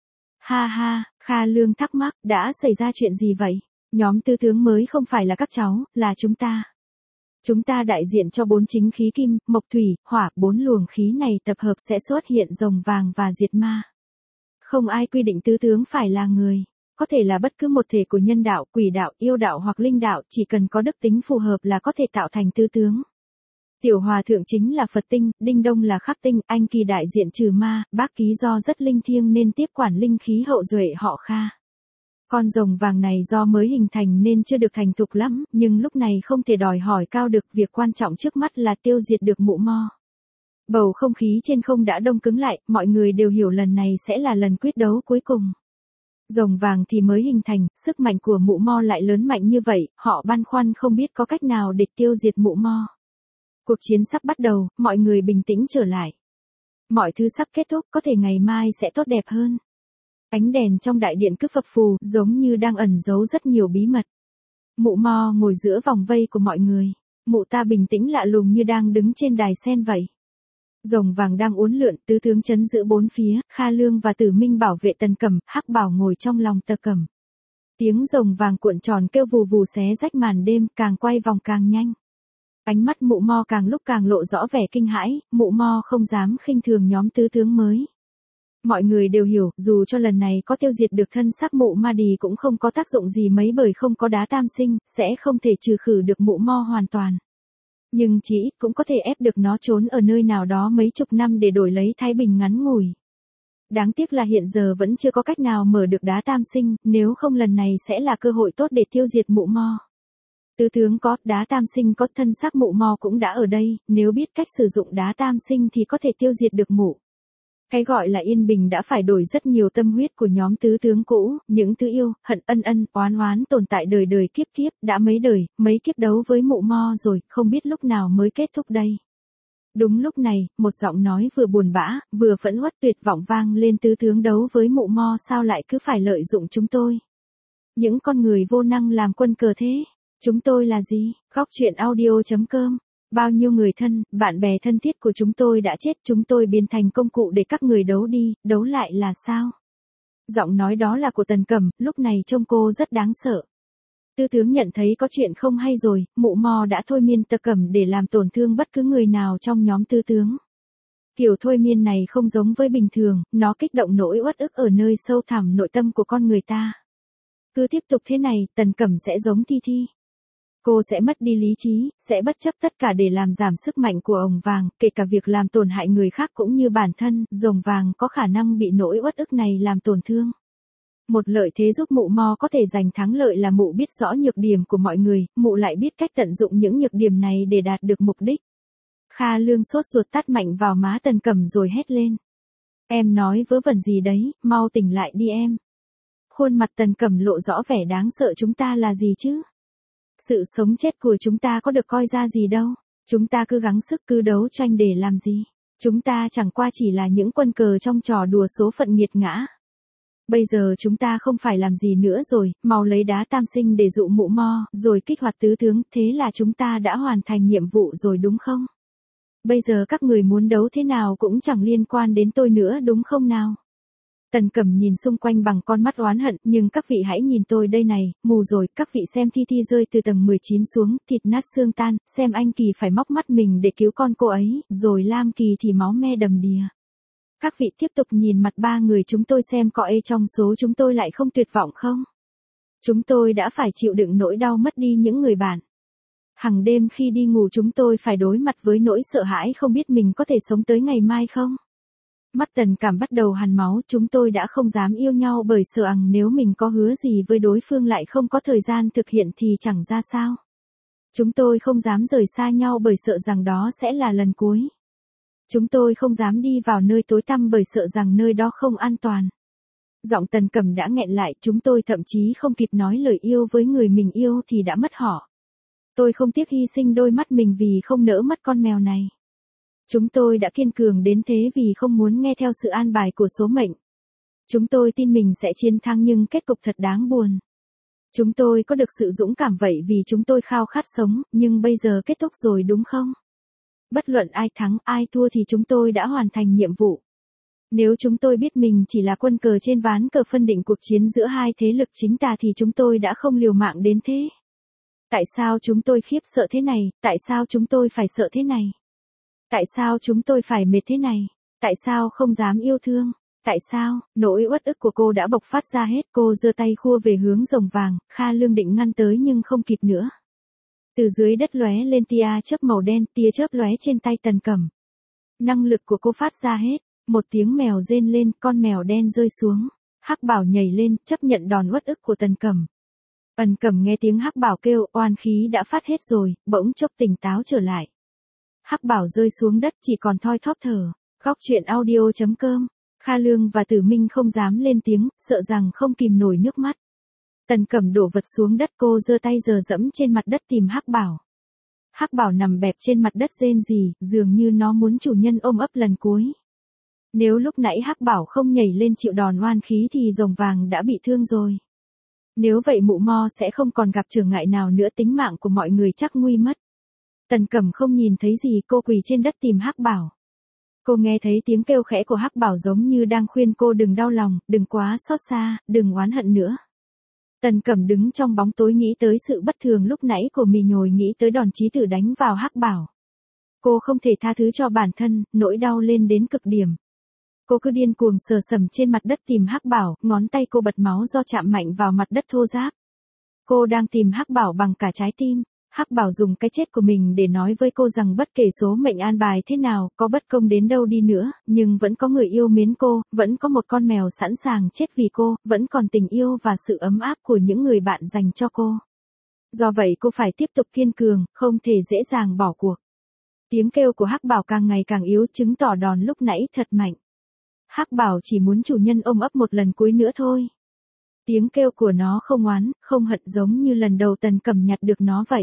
Ha ha, Kha Lương thắc mắc, đã xảy ra chuyện gì vậy? Nhóm tứ tướng mới không phải là các cháu, là chúng ta. Chúng ta đại diện cho bốn chính khí kim, mộc thủy, hỏa, bốn luồng khí này tập hợp sẽ xuất hiện rồng vàng và diệt ma. Không ai quy định tứ tướng phải là người. Có thể là bất cứ một thể của nhân đạo, quỷ đạo, yêu đạo hoặc linh đạo, chỉ cần có đức tính phù hợp là có thể tạo thành tứ tướng. Tiểu hòa thượng chính là Phật tinh, Đinh Đông là khắc tinh, anh Kỳ đại diện trừ ma, bác Ký do rất linh thiêng nên tiếp quản linh khí hậu duệ họ Kha. Con rồng vàng này do mới hình thành nên chưa được thành thục lắm, nhưng lúc này không thể đòi hỏi cao được, việc quan trọng trước mắt là tiêu diệt được mụ Mo. Bầu không khí trên không đã đông cứng lại, mọi người đều hiểu lần này sẽ là lần quyết đấu cuối cùng. Rồng vàng thì mới hình thành, sức mạnh của mụ Mo lại lớn mạnh như vậy, họ băn khoăn không biết có cách nào để tiêu diệt mụ Mo. Cuộc chiến sắp bắt đầu, mọi người bình tĩnh trở lại. Mọi thứ sắp kết thúc, có thể ngày mai sẽ tốt đẹp hơn. Ánh đèn trong đại điện cứ phập phù, giống như đang ẩn giấu rất nhiều bí mật. Mụ Mo ngồi giữa vòng vây của mọi người. Mụ ta bình tĩnh lạ lùng như đang đứng trên đài sen vậy. Rồng vàng đang uốn lượn, tứ tướng trấn giữ bốn phía, Kha Lương và Tử Minh bảo vệ Tần Cẩm, Hắc Bảo ngồi trong lòng Tờ Cẩm. Tiếng rồng vàng cuộn tròn kêu vù vù xé rách màn đêm, càng quay vòng càng nhanh. Ánh mắt mụ Mo càng lúc càng lộ rõ vẻ kinh hãi, mụ Mo không dám khinh thường nhóm tứ tướng mới. Mọi người đều hiểu, dù cho lần này có tiêu diệt được thân xác mụ ma đì cũng không có tác dụng gì mấy bởi không có đá tam sinh, sẽ không thể trừ khử được mụ Mo hoàn toàn. Nhưng chỉ ít cũng có thể ép được nó trốn ở nơi nào đó mấy chục năm để đổi lấy thái bình ngắn ngủi. Đáng tiếc là hiện giờ vẫn chưa có cách nào mở được đá tam sinh, nếu không lần này sẽ là cơ hội tốt để tiêu diệt mụ Mo. Tứ tướng có, đá tam sinh có, thân xác mụ Mo cũng đã ở đây, nếu biết cách sử dụng đá tam sinh thì có thể tiêu diệt được mụ. Cái gọi là yên bình đã phải đổi rất nhiều tâm huyết của nhóm tứ tướng cũ, những thứ yêu, hận, ân ân, oán oán tồn tại đời đời kiếp kiếp, đã mấy đời, mấy kiếp đấu với mụ Mo rồi, không biết lúc nào mới kết thúc đây. Đúng lúc này, một giọng nói vừa buồn bã, vừa phẫn uất tuyệt vọng vang lên, tứ tướng đấu với mụ Mo sao lại cứ phải lợi dụng chúng tôi. Những con người vô năng làm quân cờ thế. Chúng tôi là gì? Góc truyện audio chấm com. Bao nhiêu người thân, bạn bè thân thiết của chúng tôi đã chết, chúng tôi biến thành công cụ để các người đấu đi, đấu lại là sao? Giọng nói đó là của Tần Cẩm, lúc này trông cô rất đáng sợ. Tứ tướng nhận thấy có chuyện không hay rồi, mụ Mo đã thôi miên Tần Cẩm để làm tổn thương bất cứ người nào trong nhóm tứ tướng. Kiểu thôi miên này không giống với bình thường, nó kích động nỗi uất ức ở nơi sâu thẳm nội tâm của con người ta. Cứ tiếp tục thế này, Tần Cẩm sẽ giống Thi Thi. Cô sẽ mất đi lý trí, sẽ bất chấp tất cả để làm giảm sức mạnh của ồng vàng, kể cả việc làm tổn hại người khác cũng như bản thân, rồng vàng có khả năng bị nỗi uất ức này làm tổn thương. Một lợi thế giúp mụ Mo có thể giành thắng lợi là mụ biết rõ nhược điểm của mọi người, mụ lại biết cách tận dụng những nhược điểm này để đạt được mục đích. Kha Lương sốt ruột tát mạnh vào má Tần Cẩm rồi hét lên. Em nói vớ vẩn gì đấy, mau tỉnh lại đi em. Khuôn mặt Tần Cẩm lộ rõ vẻ đáng sợ, chúng ta là gì chứ? Sự sống chết của chúng ta có được coi ra gì đâu. Chúng ta cứ gắng sức cứ đấu tranh để làm gì. Chúng ta chẳng qua chỉ là những quân cờ trong trò đùa số phận nghiệt ngã. Bây giờ chúng ta không phải làm gì nữa rồi, mau lấy đá tam sinh để dụ mụ mo, rồi kích hoạt tứ tướng, thế là chúng ta đã hoàn thành nhiệm vụ rồi đúng không? Bây giờ các người muốn đấu thế nào cũng chẳng liên quan đến tôi nữa đúng không nào? Tần Cẩm nhìn xung quanh bằng con mắt oán hận, nhưng các vị hãy nhìn tôi đây này, mù rồi, các vị xem Thi Thi rơi từ tầng mười chín xuống, thịt nát xương tan, xem anh Kỳ phải móc mắt mình để cứu con cô ấy, rồi Lam Kỳ thì máu me đầm đìa. Các vị tiếp tục nhìn mặt ba người chúng tôi xem có ai trong số chúng tôi lại không tuyệt vọng không? Chúng tôi đã phải chịu đựng nỗi đau mất đi những người bạn. Hằng đêm khi đi ngủ chúng tôi phải đối mặt với nỗi sợ hãi không biết mình có thể sống tới ngày mai không? Mắt Tần Cảm bắt đầu hằn máu, chúng tôi đã không dám yêu nhau bởi sợ rằng nếu mình có hứa gì với đối phương lại không có thời gian thực hiện thì chẳng ra sao. Chúng tôi không dám rời xa nhau bởi sợ rằng đó sẽ là lần cuối. Chúng tôi không dám đi vào nơi tối tăm bởi sợ rằng nơi đó không an toàn. Giọng Tần Cẩm đã nghẹn lại, chúng tôi thậm chí không kịp nói lời yêu với người mình yêu thì đã mất họ. Tôi không tiếc hy sinh đôi mắt mình vì không nỡ mất con mèo này. Chúng tôi đã kiên cường đến thế vì không muốn nghe theo sự an bài của số mệnh. Chúng tôi tin mình sẽ chiến thắng nhưng kết cục thật đáng buồn. Chúng tôi có được sự dũng cảm vậy vì chúng tôi khao khát sống, nhưng bây giờ kết thúc rồi đúng không? Bất luận ai thắng, ai thua thì chúng tôi đã hoàn thành nhiệm vụ. Nếu chúng tôi biết mình chỉ là quân cờ trên ván cờ phân định cuộc chiến giữa hai thế lực chính tà thì chúng tôi đã không liều mạng đến thế. Tại sao chúng tôi khiếp sợ thế này, tại sao chúng tôi phải sợ thế này? Tại sao chúng tôi phải mệt thế này? Tại sao không dám yêu thương? Tại sao? Nỗi uất ức của cô đã bộc phát ra hết, cô giơ tay khua về hướng rồng vàng, Kha Lương định ngăn tới nhưng không kịp nữa. Từ dưới đất lóe lên tia chớp màu đen, tia chớp lóe trên tay Tần Cẩm. Năng lực của cô phát ra hết, một tiếng mèo rên lên, con mèo đen rơi xuống. Hắc Bảo nhảy lên, chấp nhận đòn uất ức của Tần Cẩm. Tần Cẩm nghe tiếng Hắc Bảo kêu, oan khí đã phát hết rồi, bỗng chốc tỉnh táo trở lại. Hắc Bảo rơi xuống đất chỉ còn thoi thóp thở. Góc truyện audio chấm com. Kha Lương và Tử Minh không dám lên tiếng, sợ rằng không kìm nổi nước mắt. Tần Cẩm đổ vật xuống đất, cô giơ tay giở dẫm trên mặt đất tìm Hắc Bảo. Hắc Bảo nằm bẹp trên mặt đất rên rỉ, dường như nó muốn chủ nhân ôm ấp lần cuối. Nếu lúc nãy Hắc Bảo không nhảy lên chịu đòn oan khí thì rồng vàng đã bị thương rồi. Nếu vậy mụ mo sẽ không còn gặp trở ngại nào nữa, tính mạng của mọi người chắc nguy mất. Tần Cẩm không nhìn thấy gì, cô quỳ trên đất tìm Hắc Bảo. Cô nghe thấy tiếng kêu khẽ của Hắc Bảo giống như đang khuyên cô đừng đau lòng, đừng quá xót xa, đừng oán hận nữa. Tần Cẩm đứng trong bóng tối nghĩ tới sự bất thường lúc nãy của mình, nhồi nghĩ tới đòn chí tử đánh vào Hắc Bảo. Cô không thể tha thứ cho bản thân, nỗi đau lên đến cực điểm. Cô cứ điên cuồng sờ sầm trên mặt đất tìm Hắc Bảo, ngón tay cô bật máu do chạm mạnh vào mặt đất thô ráp. Cô đang tìm Hắc Bảo bằng cả trái tim. Hắc Bảo dùng cái chết của mình để nói với cô rằng bất kể số mệnh an bài thế nào, có bất công đến đâu đi nữa, nhưng vẫn có người yêu mến cô, vẫn có một con mèo sẵn sàng chết vì cô, vẫn còn tình yêu và sự ấm áp của những người bạn dành cho cô. Do vậy cô phải tiếp tục kiên cường, không thể dễ dàng bỏ cuộc. Tiếng kêu của Hắc Bảo càng ngày càng yếu, chứng tỏ đòn lúc nãy thật mạnh. Hắc Bảo chỉ muốn chủ nhân ôm ấp một lần cuối nữa thôi. Tiếng kêu của nó không oán, không hận giống như lần đầu Tần Cẩm nhặt được nó vậy.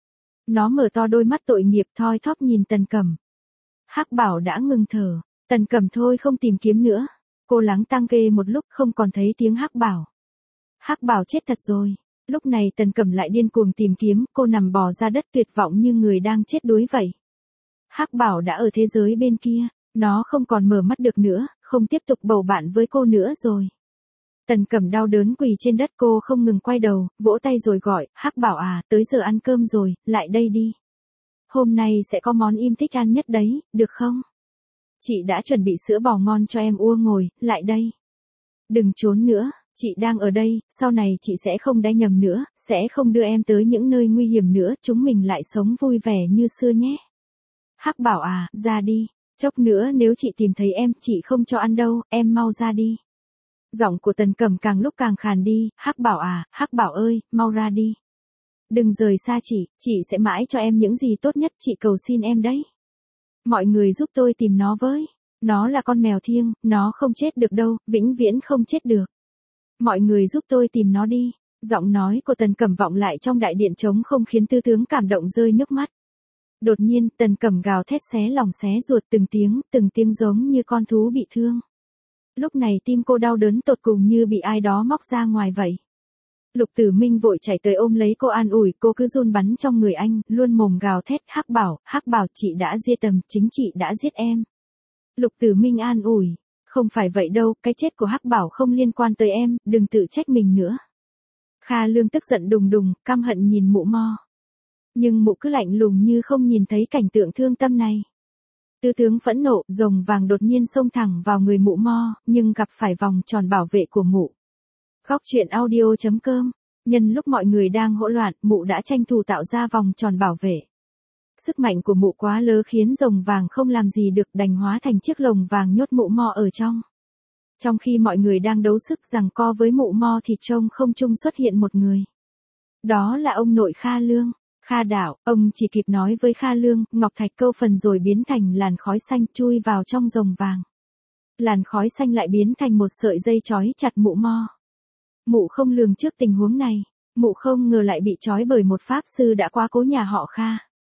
Nó mở to đôi mắt tội nghiệp thoi thóp nhìn Tần Cẩm. Hắc Bảo đã ngừng thở. Tần Cẩm thôi không tìm kiếm nữa. Cô lắng tăng kê một lúc không còn thấy tiếng Hắc Bảo. Hắc Bảo chết thật rồi. Lúc này Tần Cẩm lại điên cuồng tìm kiếm, cô nằm bò ra đất tuyệt vọng như người đang chết đuối vậy. Hắc Bảo đã ở thế giới bên kia, nó không còn mở mắt được nữa, không tiếp tục bầu bạn với cô nữa rồi. Tần Cẩm đau đớn quỳ trên đất, cô không ngừng quay đầu, vỗ tay rồi gọi, Hắc Bảo à, tới giờ ăn cơm rồi, lại đây đi. Hôm nay sẽ có món im thích ăn nhất đấy, được không? Chị đã chuẩn bị sữa bò ngon cho em uống, ngồi, lại đây. Đừng trốn nữa, chị đang ở đây, sau này chị sẽ không đá nhầm nữa, sẽ không đưa em tới những nơi nguy hiểm nữa, chúng mình lại sống vui vẻ như xưa nhé. Hắc Bảo à, ra đi, chốc nữa nếu chị tìm thấy em, chị không cho ăn đâu, em mau ra đi. Giọng của Tần Cẩm càng lúc càng khàn đi, Hắc Bảo à, Hắc Bảo ơi, mau ra đi. Đừng rời xa chị, chị sẽ mãi cho em những gì tốt nhất, chị cầu xin em đấy. Mọi người giúp tôi tìm nó với. Nó là con mèo thiêng, nó không chết được đâu, vĩnh viễn không chết được. Mọi người giúp tôi tìm nó đi. Giọng nói của Tần Cẩm vọng lại trong đại điện trống không khiến Tư Tướng cảm động rơi nước mắt. Đột nhiên, Tần Cẩm gào thét xé lòng xé ruột, từng tiếng, từng tiếng giống như con thú bị thương. Lúc này tim cô đau đớn tột cùng như bị ai đó móc ra ngoài vậy. Lục Tử Minh vội chạy tới ôm lấy cô an ủi, cô cứ run bắn trong người anh, luôn mồm gào thét, Hắc Bảo, Hắc Bảo chị đã giết tầm, chính chị đã giết em. Lục Tử Minh an ủi, không phải vậy đâu, cái chết của Hắc Bảo không liên quan tới em, đừng tự trách mình nữa. Kha Lương tức giận đùng đùng, căm hận nhìn mụ Mo. Nhưng mụ cứ lạnh lùng như không nhìn thấy cảnh tượng thương tâm này. Tứ tướng phẫn nộ, rồng vàng đột nhiên xông thẳng vào người mụ Mo, nhưng gặp phải vòng tròn bảo vệ của mụ. Góc truyện audio chấm com. Nhân lúc mọi người đang hỗn loạn, mụ đã tranh thủ tạo ra vòng tròn bảo vệ. Sức mạnh của mụ quá lớn khiến rồng vàng không làm gì được, đành hóa thành chiếc lồng vàng nhốt mụ Mo ở trong. Trong khi mọi người đang đấu sức giằng co với mụ Mo thì trong không trung xuất hiện một người. Đó là ông nội Kha Lương. Kha Đạo, ông chỉ kịp nói với Kha Lương, ngọc thạch câu phần rồi biến thành làn khói xanh chui vào trong rồng vàng. Làn khói xanh lại biến thành một sợi dây trói chặt mụ Mo. Mụ không lường trước tình huống này, mụ không ngờ lại bị trói bởi một pháp sư đã quá cố nhà họ Kha.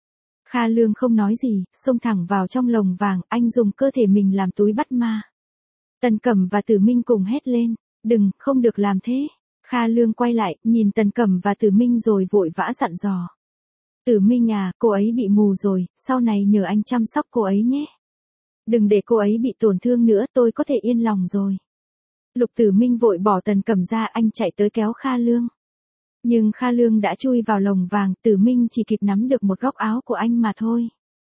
Kha Lương không nói gì, xông thẳng vào trong lồng vàng, anh dùng cơ thể mình làm túi bắt ma. Tần Cẩm và Tử Minh cùng hét lên, đừng, không được làm thế. Kha Lương quay lại, nhìn Tần Cẩm và Tử Minh rồi vội vã dặn dò. Tử Minh à, cô ấy bị mù rồi, sau này nhờ anh chăm sóc cô ấy nhé. Đừng để cô ấy bị tổn thương nữa, tôi có thể yên lòng rồi. Lục Tử Minh vội bỏ Tần Cẩm ra, anh chạy tới kéo Kha Lương. Nhưng Kha Lương đã chui vào lồng vàng, Tử Minh chỉ kịp nắm được một góc áo của anh mà thôi.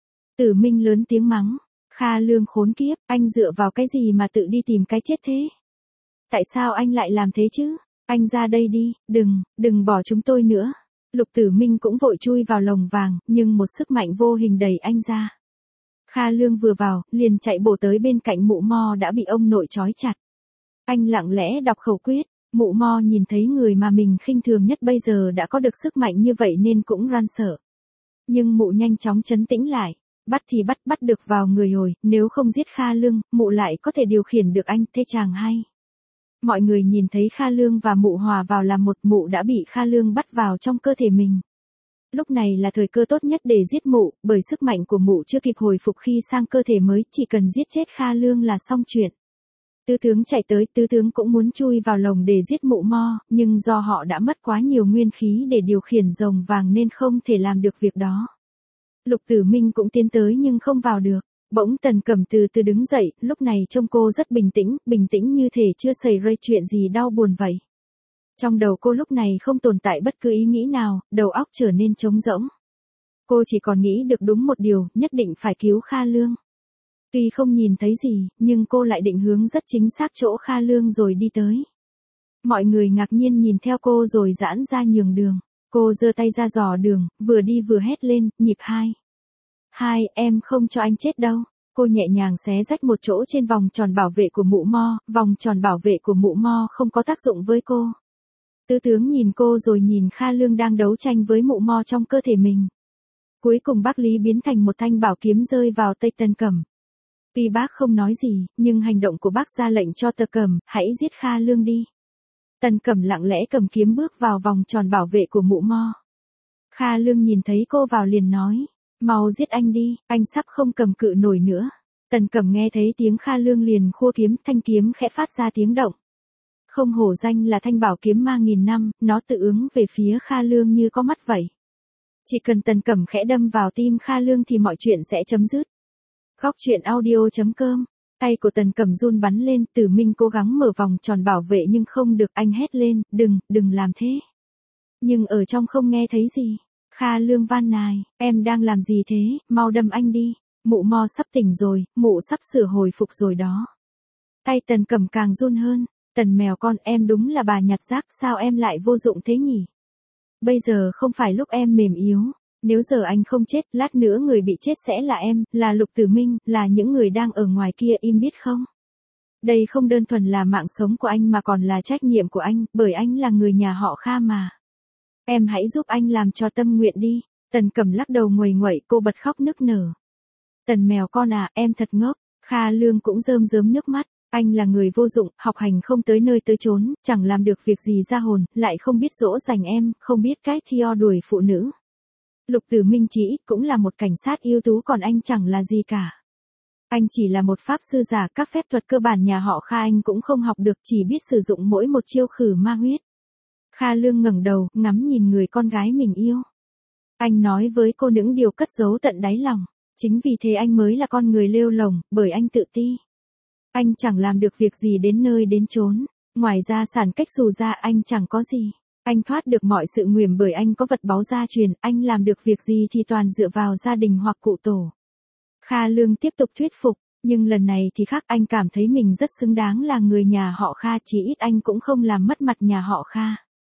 Tử Minh lớn tiếng mắng, Kha Lương khốn kiếp, anh dựa vào cái gì mà tự đi tìm cái chết thế? Tại sao anh lại làm thế chứ? Anh ra đây đi, đừng, đừng bỏ chúng tôi nữa. Lục Tử Minh cũng vội chui vào lồng vàng, nhưng một sức mạnh vô hình đẩy anh ra. Kha Lương vừa vào, liền chạy bổ tới bên cạnh mụ Mo đã bị ông nội trói chặt. Anh lặng lẽ đọc khẩu quyết, mụ Mo nhìn thấy người mà mình khinh thường nhất bây giờ đã có được sức mạnh như vậy nên cũng run sợ. Nhưng mụ nhanh chóng trấn tĩnh lại, bắt thì bắt bắt được vào người rồi, nếu không giết Kha Lương, mụ lại có thể điều khiển được anh, thế chàng hay. Mọi người nhìn thấy Kha Lương và mụ hòa vào làm một, mụ đã bị Kha Lương bắt vào trong cơ thể mình. Lúc này là thời cơ tốt nhất để giết mụ, bởi sức mạnh của mụ chưa kịp hồi phục khi sang cơ thể mới, chỉ cần giết chết Kha Lương là xong chuyện. Tứ tướng chạy tới, tứ tướng cũng muốn chui vào lồng để giết mụ Mo, nhưng do họ đã mất quá nhiều nguyên khí để điều khiển rồng vàng nên không thể làm được việc đó. Lục Tử Minh cũng tiến tới nhưng không vào được. Bỗng Tần Cẩm từ từ đứng dậy, lúc này trông cô rất bình tĩnh, bình tĩnh như thể chưa xảy ra chuyện gì đau buồn vậy. Trong đầu cô lúc này không tồn tại bất cứ ý nghĩ nào, đầu óc trở nên trống rỗng. Cô chỉ còn nghĩ được đúng một điều, nhất định phải cứu Kha Lương. Tuy không nhìn thấy gì, nhưng cô lại định hướng rất chính xác chỗ Kha Lương rồi đi tới. Mọi người ngạc nhiên nhìn theo cô rồi giãn ra nhường đường. Cô giơ tay ra dò đường, vừa đi vừa hét lên, nhịp hai. Hai, em không cho anh chết đâu. Cô nhẹ nhàng xé rách một chỗ trên vòng tròn bảo vệ của mụ Mo, vòng tròn bảo vệ của mụ Mo không có tác dụng với cô. Tứ tướng nhìn cô rồi nhìn Kha Lương đang đấu tranh với mụ Mo trong cơ thể mình. Cuối cùng bác Lý biến thành một thanh bảo kiếm rơi vào tay Tần Cẩm. Tuy bác không nói gì, nhưng hành động của bác ra lệnh cho Tần Cẩm, hãy giết Kha Lương đi. Tần Cẩm lặng lẽ cầm kiếm bước vào vòng tròn bảo vệ của mụ Mo. Kha Lương nhìn thấy cô vào liền nói, mau giết anh đi, anh sắp không cầm cự nổi nữa. Tần Cẩm nghe thấy tiếng Kha Lương liền khua kiếm, thanh kiếm khẽ phát ra tiếng động. Không hổ danh là thanh bảo kiếm ma nghìn năm, nó tự ứng về phía Kha Lương như có mắt vậy. Chỉ cần Tần Cẩm khẽ đâm vào tim Kha Lương thì mọi chuyện sẽ chấm dứt. Góc truyện audio chấm com. Tay của Tần Cẩm run bắn lên, Tử Minh cố gắng mở vòng tròn bảo vệ nhưng không được, anh hét lên, đừng, đừng làm thế. Nhưng ở trong không nghe thấy gì. Kha Lương van nài, em đang làm gì thế, mau đâm anh đi. Mụ Mo sắp tỉnh rồi, mụ sắp sửa hồi phục rồi đó. Tay Tần Cẩm càng run hơn. Tần mèo con, em đúng là bà nhặt rác, sao em lại vô dụng thế nhỉ? Bây giờ không phải lúc em mềm yếu. Nếu giờ anh không chết, lát nữa người bị chết sẽ là em, là Lục Tử Minh, là những người đang ở ngoài kia, im biết không? Đây không đơn thuần là mạng sống của anh mà còn là trách nhiệm của anh, bởi anh là người nhà họ Kha mà. Em hãy giúp anh làm cho tâm nguyện đi. Tần Cẩm lắc đầu nguầy nguậy, cô bật khóc nức nở. Tần mèo con à, em thật ngốc. Kha Lương cũng rơm rớm nước mắt. Anh là người vô dụng, học hành không tới nơi tới chốn, chẳng làm được việc gì ra hồn, lại không biết dỗ dành em, không biết cách theo đuổi phụ nữ. Lục Tử Minh chỉ cũng là một cảnh sát ưu tú còn anh chẳng là gì cả. Anh chỉ là một pháp sư giả, các phép thuật cơ bản nhà họ Kha anh cũng không học được, chỉ biết sử dụng mỗi một chiêu khử ma huyết. Kha Lương ngẩng đầu, ngắm nhìn người con gái mình yêu. Anh nói với cô những điều cất giấu tận đáy lòng. Chính vì thế anh mới là con người lêu lổng, bởi anh tự ti. Anh chẳng làm được việc gì đến nơi đến chốn. Ngoài gia sản cách xù ra anh chẳng có gì. Anh thoát được mọi sự nguyền bởi anh có vật báu gia truyền. Anh làm được việc gì thì toàn dựa vào gia đình hoặc cụ tổ. Kha Lương tiếp tục thuyết phục. Nhưng lần này thì khác, anh cảm thấy mình rất xứng đáng là người nhà họ Kha. Chỉ ít anh cũng không làm mất mặt nhà họ Kha.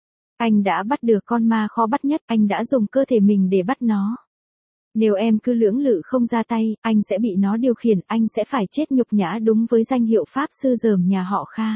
Anh đã bắt được con ma khó bắt nhất. Anh đã dùng cơ thể mình để bắt nó. Nếu em cứ lưỡng lự không ra tay, anh sẽ bị nó điều khiển, anh sẽ phải chết nhục nhã đúng với danh hiệu pháp sư dởm nhà họ Kha.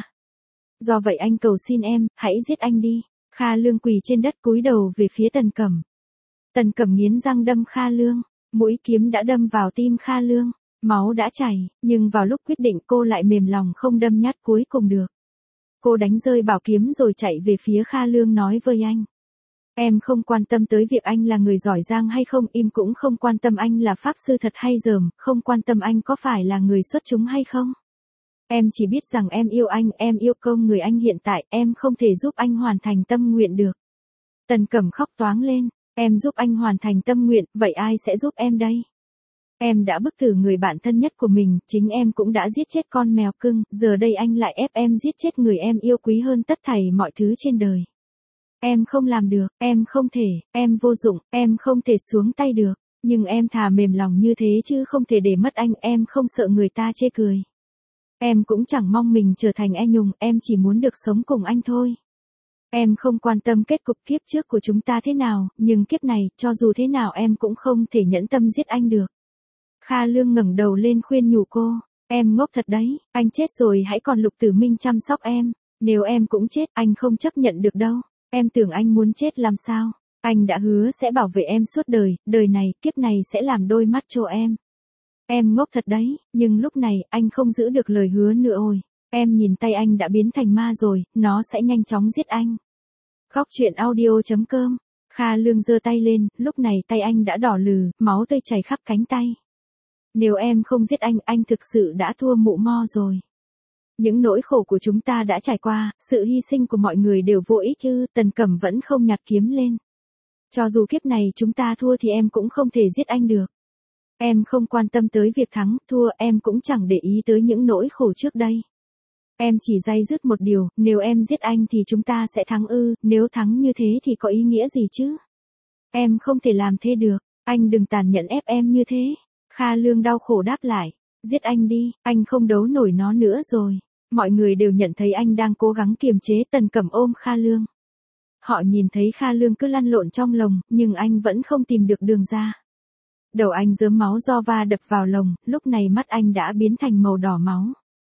Do vậy anh cầu xin em, hãy giết anh đi. Kha Lương quỳ trên đất cúi đầu về phía Tần Cẩm. Tần Cẩm nghiến răng đâm Kha Lương, mũi kiếm đã đâm vào tim Kha Lương, máu đã chảy, nhưng vào lúc quyết định cô lại mềm lòng không đâm nhát cuối cùng được. Cô đánh rơi bảo kiếm rồi chạy về phía Kha Lương nói với anh. Em không quan tâm tới việc anh là người giỏi giang hay không, im cũng không quan tâm anh là pháp sư thật hay dởm, không quan tâm anh có phải là người xuất chúng hay không. Em chỉ biết rằng em yêu anh, em yêu công người anh hiện tại, em không thể giúp anh hoàn thành tâm nguyện được. Tần Cẩm khóc toáng lên, em giúp anh hoàn thành tâm nguyện, vậy ai sẽ giúp em đây? Em đã bức tử người bạn thân nhất của mình, chính em cũng đã giết chết con mèo cưng, giờ đây anh lại ép em giết chết người em yêu quý hơn tất thảy mọi thứ trên đời. Em không làm được, em không thể, em vô dụng, em không thể xuống tay được, nhưng em thà mềm lòng như thế chứ không thể để mất anh, em không sợ người ta chê cười. Em cũng chẳng mong mình trở thành e nhùng, em chỉ muốn được sống cùng anh thôi. Em không quan tâm kết cục kiếp trước của chúng ta thế nào, nhưng kiếp này, cho dù thế nào em cũng không thể nhẫn tâm giết anh được. Kha Lương ngẩng đầu lên khuyên nhủ cô, em ngốc thật đấy, anh chết rồi hãy còn Lục Tử Minh chăm sóc em, nếu em cũng chết anh không chấp nhận được đâu. Em tưởng anh muốn chết làm sao? Anh đã hứa sẽ bảo vệ em suốt đời, đời này, kiếp này sẽ làm đôi mắt cho em. Em ngốc thật đấy, nhưng lúc này, anh không giữ được lời hứa nữa ôi. Em nhìn tay anh đã biến thành ma rồi, nó sẽ nhanh chóng giết anh. Khóc chuyện audio chấm com. Kha Lương giơ tay lên, lúc này tay anh đã đỏ lừ, máu tươi chảy khắp cánh tay. Nếu em không giết anh, anh thực sự đã thua mụ mo rồi. Những nỗi khổ của chúng ta đã trải qua, sự hy sinh của mọi người đều vô ích ư, Tần Cẩm vẫn không nhặt kiếm lên. Cho dù kiếp này chúng ta thua thì em cũng không thể giết anh được. Em không quan tâm tới việc thắng, thua, em cũng chẳng để ý tới những nỗi khổ trước đây. Em chỉ day dứt một điều, nếu em giết anh thì chúng ta sẽ thắng ư, nếu thắng như thế thì có ý nghĩa gì chứ? Em không thể làm thế được, anh đừng tàn nhẫn ép em như thế. Kha Lương đau khổ đáp lại, giết anh đi, anh không đấu nổi nó nữa rồi. Mọi người đều nhận thấy anh đang cố gắng kiềm chế. Tần Cẩm ôm Kha Lương. Họ nhìn thấy Kha Lương cứ lăn lộn trong lồng, nhưng anh vẫn không tìm được đường ra. Đầu anh rớm máu do va đập vào lồng, lúc này mắt anh đã biến thành màu đỏ máu.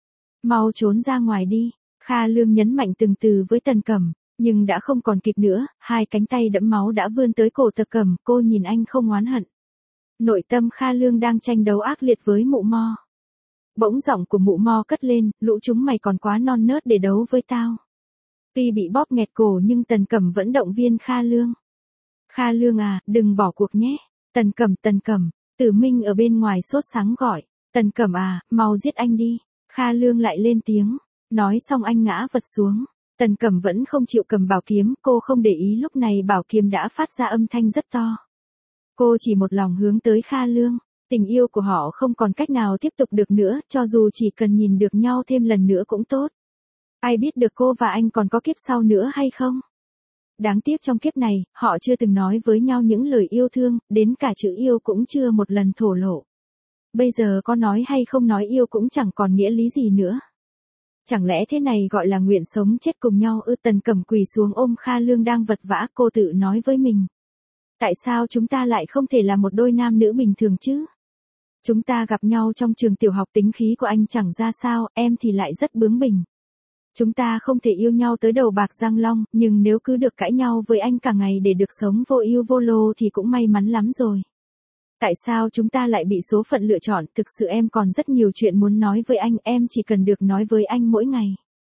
Mau trốn ra ngoài đi, Kha Lương nhấn mạnh từng từ với Tần Cẩm, nhưng đã không còn kịp nữa, hai cánh tay đẫm máu đã vươn tới cổ Tần Cẩm, cô nhìn anh không oán hận. Nội tâm Kha Lương đang tranh đấu ác liệt với mụ mo. Bỗng giọng của mụ mo cất lên, lũ chúng mày còn quá non nớt để đấu với tao. Tuy bị bóp nghẹt cổ nhưng Tần Cẩm vẫn động viên Kha Lương. Kha Lương à, đừng bỏ cuộc nhé. Tần Cẩm, Tần Cẩm, Tử Minh ở bên ngoài sốt sắng gọi. Tần Cẩm à, mau giết anh đi. Kha Lương lại lên tiếng. Nói xong anh ngã vật xuống. Tần Cẩm vẫn không chịu cầm bảo kiếm, cô không để ý lúc này bảo kiếm đã phát ra âm thanh rất to. Cô chỉ một lòng hướng tới Kha Lương. Tình yêu của họ không còn cách nào tiếp tục được nữa, cho dù chỉ cần nhìn được nhau thêm lần nữa cũng tốt. Ai biết được cô và anh còn có kiếp sau nữa hay không? Đáng tiếc trong kiếp này, họ chưa từng nói với nhau những lời yêu thương, đến cả chữ yêu cũng chưa một lần thổ lộ. Bây giờ có nói hay không nói yêu cũng chẳng còn nghĩa lý gì nữa. Chẳng lẽ thế này gọi là nguyện sống chết cùng nhau ư? Tần Cẩm quỳ xuống ôm Kha Lương đang vật vã, cô tự nói với mình. Tại sao chúng ta lại không thể là một đôi nam nữ bình thường chứ? Chúng ta gặp nhau trong trường tiểu học, tính khí của anh chẳng ra sao, em thì lại rất bướng bỉnh. Chúng ta không thể yêu nhau tới đầu bạc răng long, nhưng nếu cứ được cãi nhau với anh cả ngày để được sống vô yêu vô lô thì cũng may mắn lắm rồi. Tại sao chúng ta lại bị số phận lựa chọn? Thực sự em còn rất nhiều chuyện muốn nói với anh, em chỉ cần được nói với anh mỗi ngày.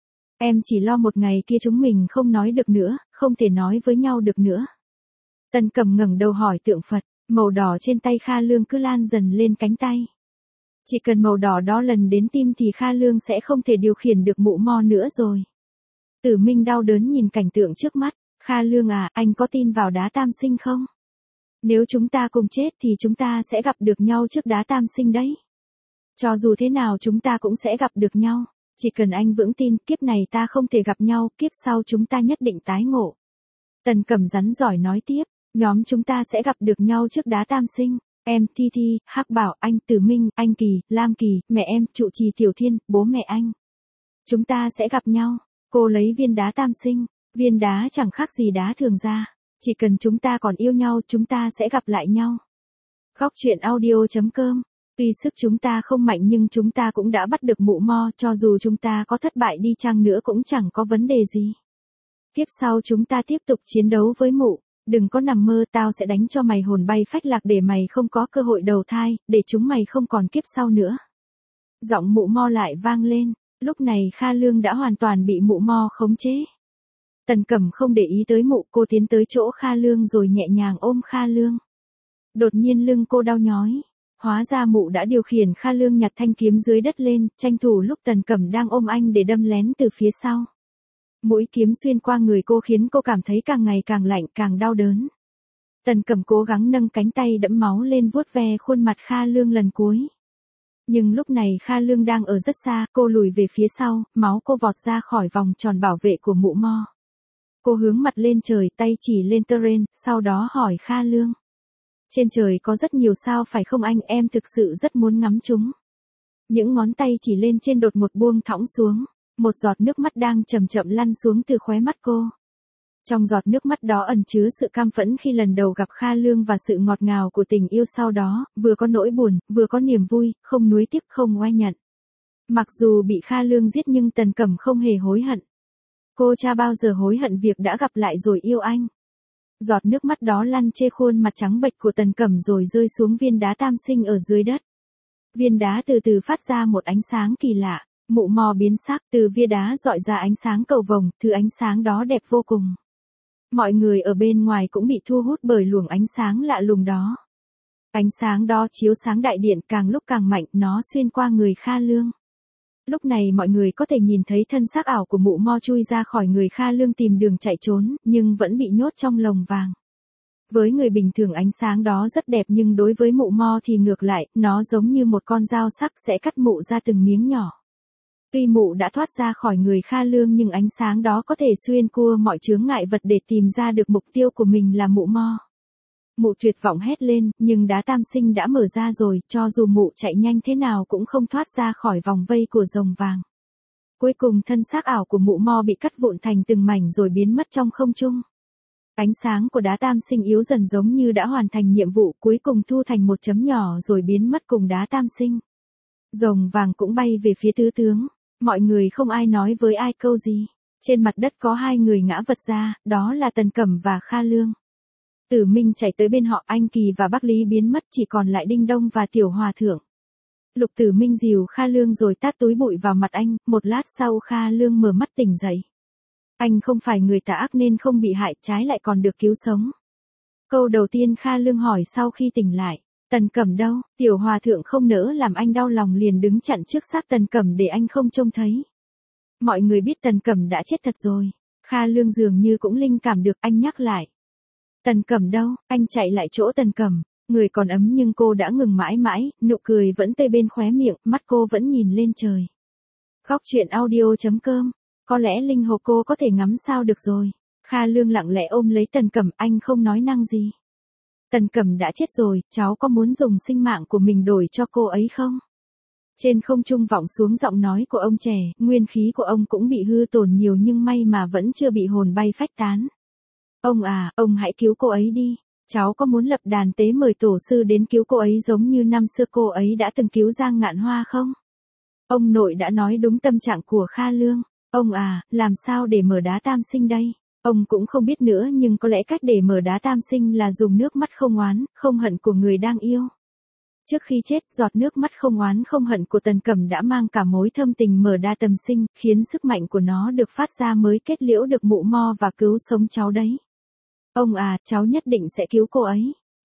Em chỉ lo một ngày kia chúng mình không nói được nữa, không thể nói với nhau được nữa. Tần Cẩm ngẩng đầu hỏi tượng Phật, màu đỏ trên tay Kha Lương cứ lan dần lên cánh tay. Chỉ cần màu đỏ đó lần đến tim thì Kha Lương sẽ không thể điều khiển được mụ mo nữa rồi. Tử Minh đau đớn nhìn cảnh tượng trước mắt. Kha Lương à, anh có tin vào đá tam sinh không? Nếu chúng ta cùng chết thì chúng ta sẽ gặp được nhau trước đá tam sinh đấy. Cho dù thế nào chúng ta cũng sẽ gặp được nhau. Chỉ cần anh vững tin, kiếp này ta không thể gặp nhau, kiếp sau chúng ta nhất định tái ngộ. Tần Cẩm rắn giỏi nói tiếp, nhóm chúng ta sẽ gặp được nhau trước đá tam sinh. Em, Thi Thi, Hắc Bảo, anh, Tử Minh, anh Kỳ, Lam Kỳ, mẹ em, Trụ Trì Tiểu Thiên, bố mẹ anh. Chúng ta sẽ gặp nhau. Cô lấy viên đá tam sinh. Viên đá chẳng khác gì đá thường ra. Chỉ cần chúng ta còn yêu nhau, chúng ta sẽ gặp lại nhau. Góc truyện audio chấm com. Tuy sức chúng ta không mạnh nhưng chúng ta cũng đã bắt được mụ mo, cho dù chúng ta có thất bại đi chăng nữa cũng chẳng có vấn đề gì. Kiếp sau chúng ta tiếp tục chiến đấu với mụ. Đừng có nằm mơ, tao sẽ đánh cho mày hồn bay phách lạc để mày không có cơ hội đầu thai, để chúng mày không còn kiếp sau nữa. Giọng mụ mo lại vang lên, lúc này Kha Lương đã hoàn toàn bị mụ mo khống chế. Tần Cẩm không để ý tới mụ, cô tiến tới chỗ Kha Lương rồi nhẹ nhàng ôm Kha Lương. Đột nhiên lưng cô đau nhói. Hóa ra mụ đã điều khiển Kha Lương nhặt thanh kiếm dưới đất lên, tranh thủ lúc Tần Cẩm đang ôm anh để đâm lén từ phía sau. Mũi kiếm xuyên qua người cô khiến cô cảm thấy càng ngày càng lạnh, càng đau đớn. Tần Cẩm cố gắng nâng cánh tay đẫm máu lên vuốt ve khuôn mặt Kha Lương lần cuối. Nhưng lúc này Kha Lương đang ở rất xa, cô lùi về phía sau, máu cô vọt ra khỏi vòng tròn bảo vệ của mụ mo. Cô hướng mặt lên trời, tay chỉ lên terrain, sau đó hỏi Kha Lương. Trên trời có rất nhiều sao phải không anh, em thực sự rất muốn ngắm chúng. Những ngón tay chỉ lên trên đột ngột buông thõng xuống. Một giọt nước mắt đang chậm chậm lăn xuống từ khóe mắt cô. Trong giọt nước mắt đó ẩn chứa sự cam phẫn khi lần đầu gặp Kha Lương và sự ngọt ngào của tình yêu sau đó, vừa có nỗi buồn, vừa có niềm vui, không nuối tiếc, không oai nhận. Mặc dù bị Kha Lương giết nhưng Tần Cẩm không hề hối hận. Cô cha bao giờ hối hận việc đã gặp lại rồi yêu anh. Giọt nước mắt đó lăn trên khuôn mặt trắng bệch của Tần Cẩm rồi rơi xuống viên đá tam sinh ở dưới đất. Viên đá từ từ phát ra một ánh sáng kỳ lạ. Mụ mò biến sắc, từ viên đá dọi ra ánh sáng cầu vồng, thứ ánh sáng đó đẹp vô cùng. Mọi người ở bên ngoài cũng bị thu hút bởi luồng ánh sáng lạ lùng đó. Ánh sáng đó chiếu sáng đại điện càng lúc càng mạnh, nó xuyên qua người Kha Lương. Lúc này mọi người có thể nhìn thấy thân xác ảo của mụ mo chui ra khỏi người Kha Lương tìm đường chạy trốn, nhưng vẫn bị nhốt trong lồng vàng. Với người bình thường ánh sáng đó rất đẹp nhưng đối với mụ mo thì ngược lại, nó giống như một con dao sắc sẽ cắt mụ ra từng miếng nhỏ. Tuy mụ đã thoát ra khỏi người Kha Lương nhưng ánh sáng đó có thể xuyên qua mọi chướng ngại vật để tìm ra được mục tiêu của mình là mụ mo. Mụ tuyệt vọng hét lên, nhưng đá tam sinh đã mở ra rồi, cho dù mụ chạy nhanh thế nào cũng không thoát ra khỏi vòng vây của rồng vàng. Cuối cùng thân xác ảo của mụ mo bị cắt vụn thành từng mảnh rồi biến mất trong không trung. Ánh sáng của đá tam sinh yếu dần giống như đã hoàn thành nhiệm vụ, cuối cùng thu thành một chấm nhỏ rồi biến mất cùng đá tam sinh. Rồng vàng cũng bay về phía tứ tướng. Mọi người không ai nói với ai câu gì. Trên mặt đất có hai người ngã vật ra, đó là Tần Cẩm và Kha Lương. Tử Minh chạy tới bên họ, anh Kỳ và Bắc Lý biến mất, chỉ còn lại Đinh Đông và Tiểu Hòa Thượng. Lục Tử Minh dìu Kha Lương rồi tát túi bụi vào mặt anh, một lát sau Kha Lương mở mắt tỉnh dậy. Anh không phải người tà ác nên không bị hại, trái lại còn được cứu sống. Câu đầu tiên Kha Lương hỏi sau khi tỉnh lại. Tần Cẩm đâu? Tiểu Hòa Thượng không nỡ làm anh đau lòng liền đứng chặn trước xác Tần Cẩm để anh không trông thấy. Mọi người biết Tần Cẩm đã chết thật rồi. Kha Lương dường như cũng linh cảm được, anh nhắc lại. Tần Cẩm đâu? Anh chạy lại chỗ Tần Cẩm. Người còn ấm nhưng cô đã ngừng mãi mãi, nụ cười vẫn tươi bên khóe miệng, mắt cô vẫn nhìn lên trời. Góc truyện audio chấm com. Có lẽ linh hồn cô có thể ngắm sao được rồi. Kha Lương lặng lẽ ôm lấy Tần Cẩm, anh không nói năng gì. Tần Cẩm đã chết rồi, cháu có muốn dùng sinh mạng của mình đổi cho cô ấy không? Trên không trung vọng xuống giọng nói của ông trẻ, nguyên khí của ông cũng bị hư tổn nhiều nhưng may mà vẫn chưa bị hồn bay phách tán. Ông à, ông hãy cứu cô ấy đi. Cháu có muốn lập đàn tế mời tổ sư đến cứu cô ấy giống như năm xưa cô ấy đã từng cứu Giang Ngạn Hoa không? Ông nội đã nói đúng tâm trạng của Kha Lương. Ông à, làm sao để mở đá tam sinh đây? Ông cũng không biết nữa nhưng có lẽ cách để mở đá tam sinh là dùng nước mắt không oán, không hận của người đang yêu. Trước khi chết, giọt nước mắt không oán không hận của Tần Cẩm đã mang cả mối thâm tình mở đa tâm sinh, khiến sức mạnh của nó được phát ra mới kết liễu được mụ mo và cứu sống cháu đấy. Ông à, cháu nhất định sẽ cứu cô ấy.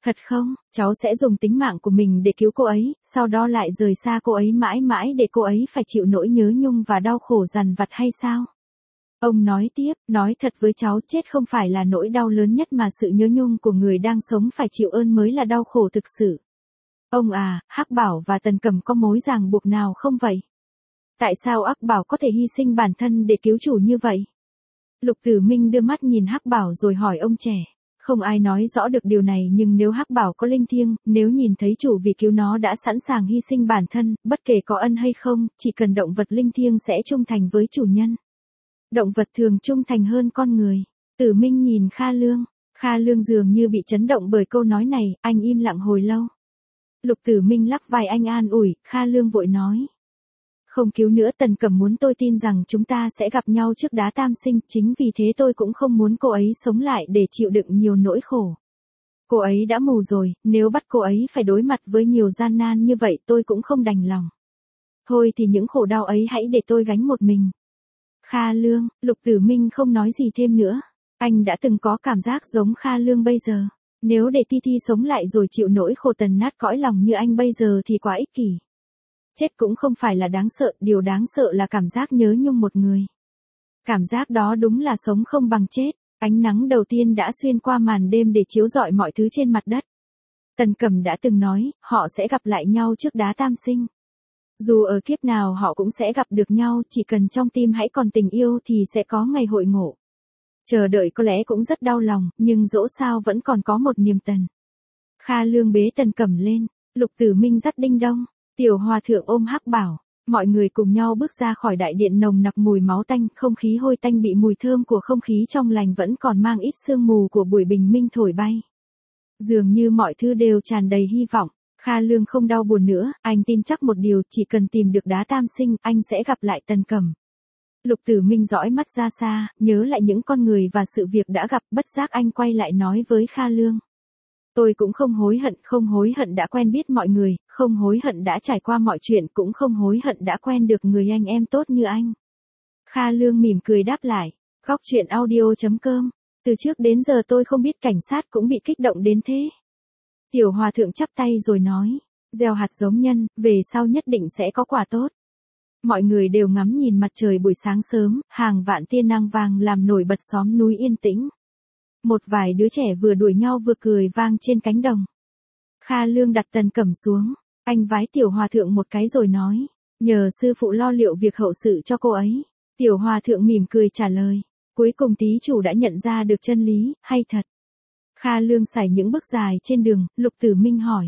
Thật không, cháu sẽ dùng tính mạng của mình để cứu cô ấy, sau đó lại rời xa cô ấy mãi mãi để cô ấy phải chịu nỗi nhớ nhung và đau khổ dằn vặt hay sao? Ông nói tiếp, nói thật với cháu, chết không phải là nỗi đau lớn nhất mà sự nhớ nhung của người đang sống phải chịu ơn mới là đau khổ thực sự. Ông à, Hắc Bảo và Tần Cẩm có mối ràng buộc nào không vậy? Tại sao Hắc Bảo có thể hy sinh bản thân để cứu chủ như vậy? Lục Tử Minh đưa mắt nhìn Hắc Bảo rồi hỏi ông trẻ. Không ai nói rõ được điều này, nhưng nếu Hắc Bảo có linh thiêng, nếu nhìn thấy chủ vì cứu nó đã sẵn sàng hy sinh bản thân, bất kể có ân hay không, chỉ cần động vật linh thiêng sẽ trung thành với chủ nhân. Động vật thường trung thành hơn con người. Tử Minh nhìn Kha Lương. Kha Lương dường như bị chấn động bởi câu nói này, anh im lặng hồi lâu. Lục Tử Minh lắc vai anh an ủi, Kha Lương vội nói. Không cứu nữa, Tần Cẩm muốn tôi tin rằng chúng ta sẽ gặp nhau trước đá tam sinh, chính vì thế tôi cũng không muốn cô ấy sống lại để chịu đựng nhiều nỗi khổ. Cô ấy đã mù rồi, nếu bắt cô ấy phải đối mặt với nhiều gian nan như vậy tôi cũng không đành lòng. Thôi thì những khổ đau ấy hãy để tôi gánh một mình. Kha Lương, Lục Tử Minh không nói gì thêm nữa. Anh đã từng có cảm giác giống Kha Lương bây giờ. Nếu để Ti Ti sống lại rồi chịu nỗi khổ tần nát cõi lòng như anh bây giờ thì quá ích kỷ. Chết cũng không phải là đáng sợ, điều đáng sợ là cảm giác nhớ nhung một người. Cảm giác đó đúng là sống không bằng chết. Ánh nắng đầu tiên đã xuyên qua màn đêm để chiếu rọi mọi thứ trên mặt đất. Tần Cẩm đã từng nói, họ sẽ gặp lại nhau trước đá tam sinh. Dù ở kiếp nào họ cũng sẽ gặp được nhau, chỉ cần trong tim hãy còn tình yêu thì sẽ có ngày hội ngộ. Chờ đợi có lẽ cũng rất đau lòng, nhưng dẫu sao vẫn còn có một niềm tần. Kha Lương bế Tần Cẩm lên, Lục Tử Minh dắt Đinh Đông, Tiểu Hòa Thượng ôm Hắc Bảo. Mọi người cùng nhau bước ra khỏi đại điện nồng nặc mùi máu tanh, không khí hôi tanh bị mùi thơm của không khí trong lành vẫn còn mang ít sương mù của buổi bình minh thổi bay. Dường như mọi thứ đều tràn đầy hy vọng. Kha Lương không đau buồn nữa, anh tin chắc một điều, chỉ cần tìm được đá tam sinh, anh sẽ gặp lại Tần Cẩm. Lục Tử Minh dõi mắt ra xa, nhớ lại những con người và sự việc đã gặp, bất giác anh quay lại nói với Kha Lương. Tôi cũng không hối hận, không hối hận đã quen biết mọi người, không hối hận đã trải qua mọi chuyện, cũng không hối hận đã quen được người anh em tốt như anh. Kha Lương mỉm cười đáp lại, góc truyện audio chấm com, từ trước đến giờ tôi không biết cảnh sát cũng bị kích động đến thế. Tiểu Hòa Thượng chắp tay rồi nói, gieo hạt giống nhân, về sau nhất định sẽ có quả tốt. Mọi người đều ngắm nhìn mặt trời buổi sáng sớm, hàng vạn tia nắng vàng làm nổi bật xóm núi yên tĩnh. Một vài đứa trẻ vừa đuổi nhau vừa cười vang trên cánh đồng. Kha Lương đặt Tần Cẩm xuống, anh vái Tiểu Hòa Thượng một cái rồi nói, nhờ sư phụ lo liệu việc hậu sự cho cô ấy. Tiểu Hòa Thượng mỉm cười trả lời, cuối cùng tí chủ đã nhận ra được chân lý, hay thật. Kha Lương sải những bước dài trên đường, Lục Tử Minh hỏi.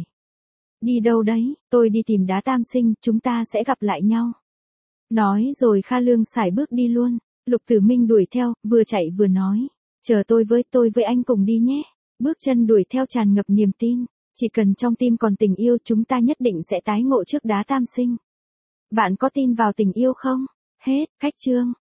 Đi đâu đấy? Tôi đi tìm đá tam sinh, chúng ta sẽ gặp lại nhau. Nói rồi Kha Lương sải bước đi luôn, Lục Tử Minh đuổi theo, vừa chạy vừa nói. Chờ tôi với, tôi với anh cùng đi nhé. Bước chân đuổi theo tràn ngập niềm tin, chỉ cần trong tim còn tình yêu chúng ta nhất định sẽ tái ngộ trước đá tam sinh. Bạn có tin vào tình yêu không? Hết, cách chương.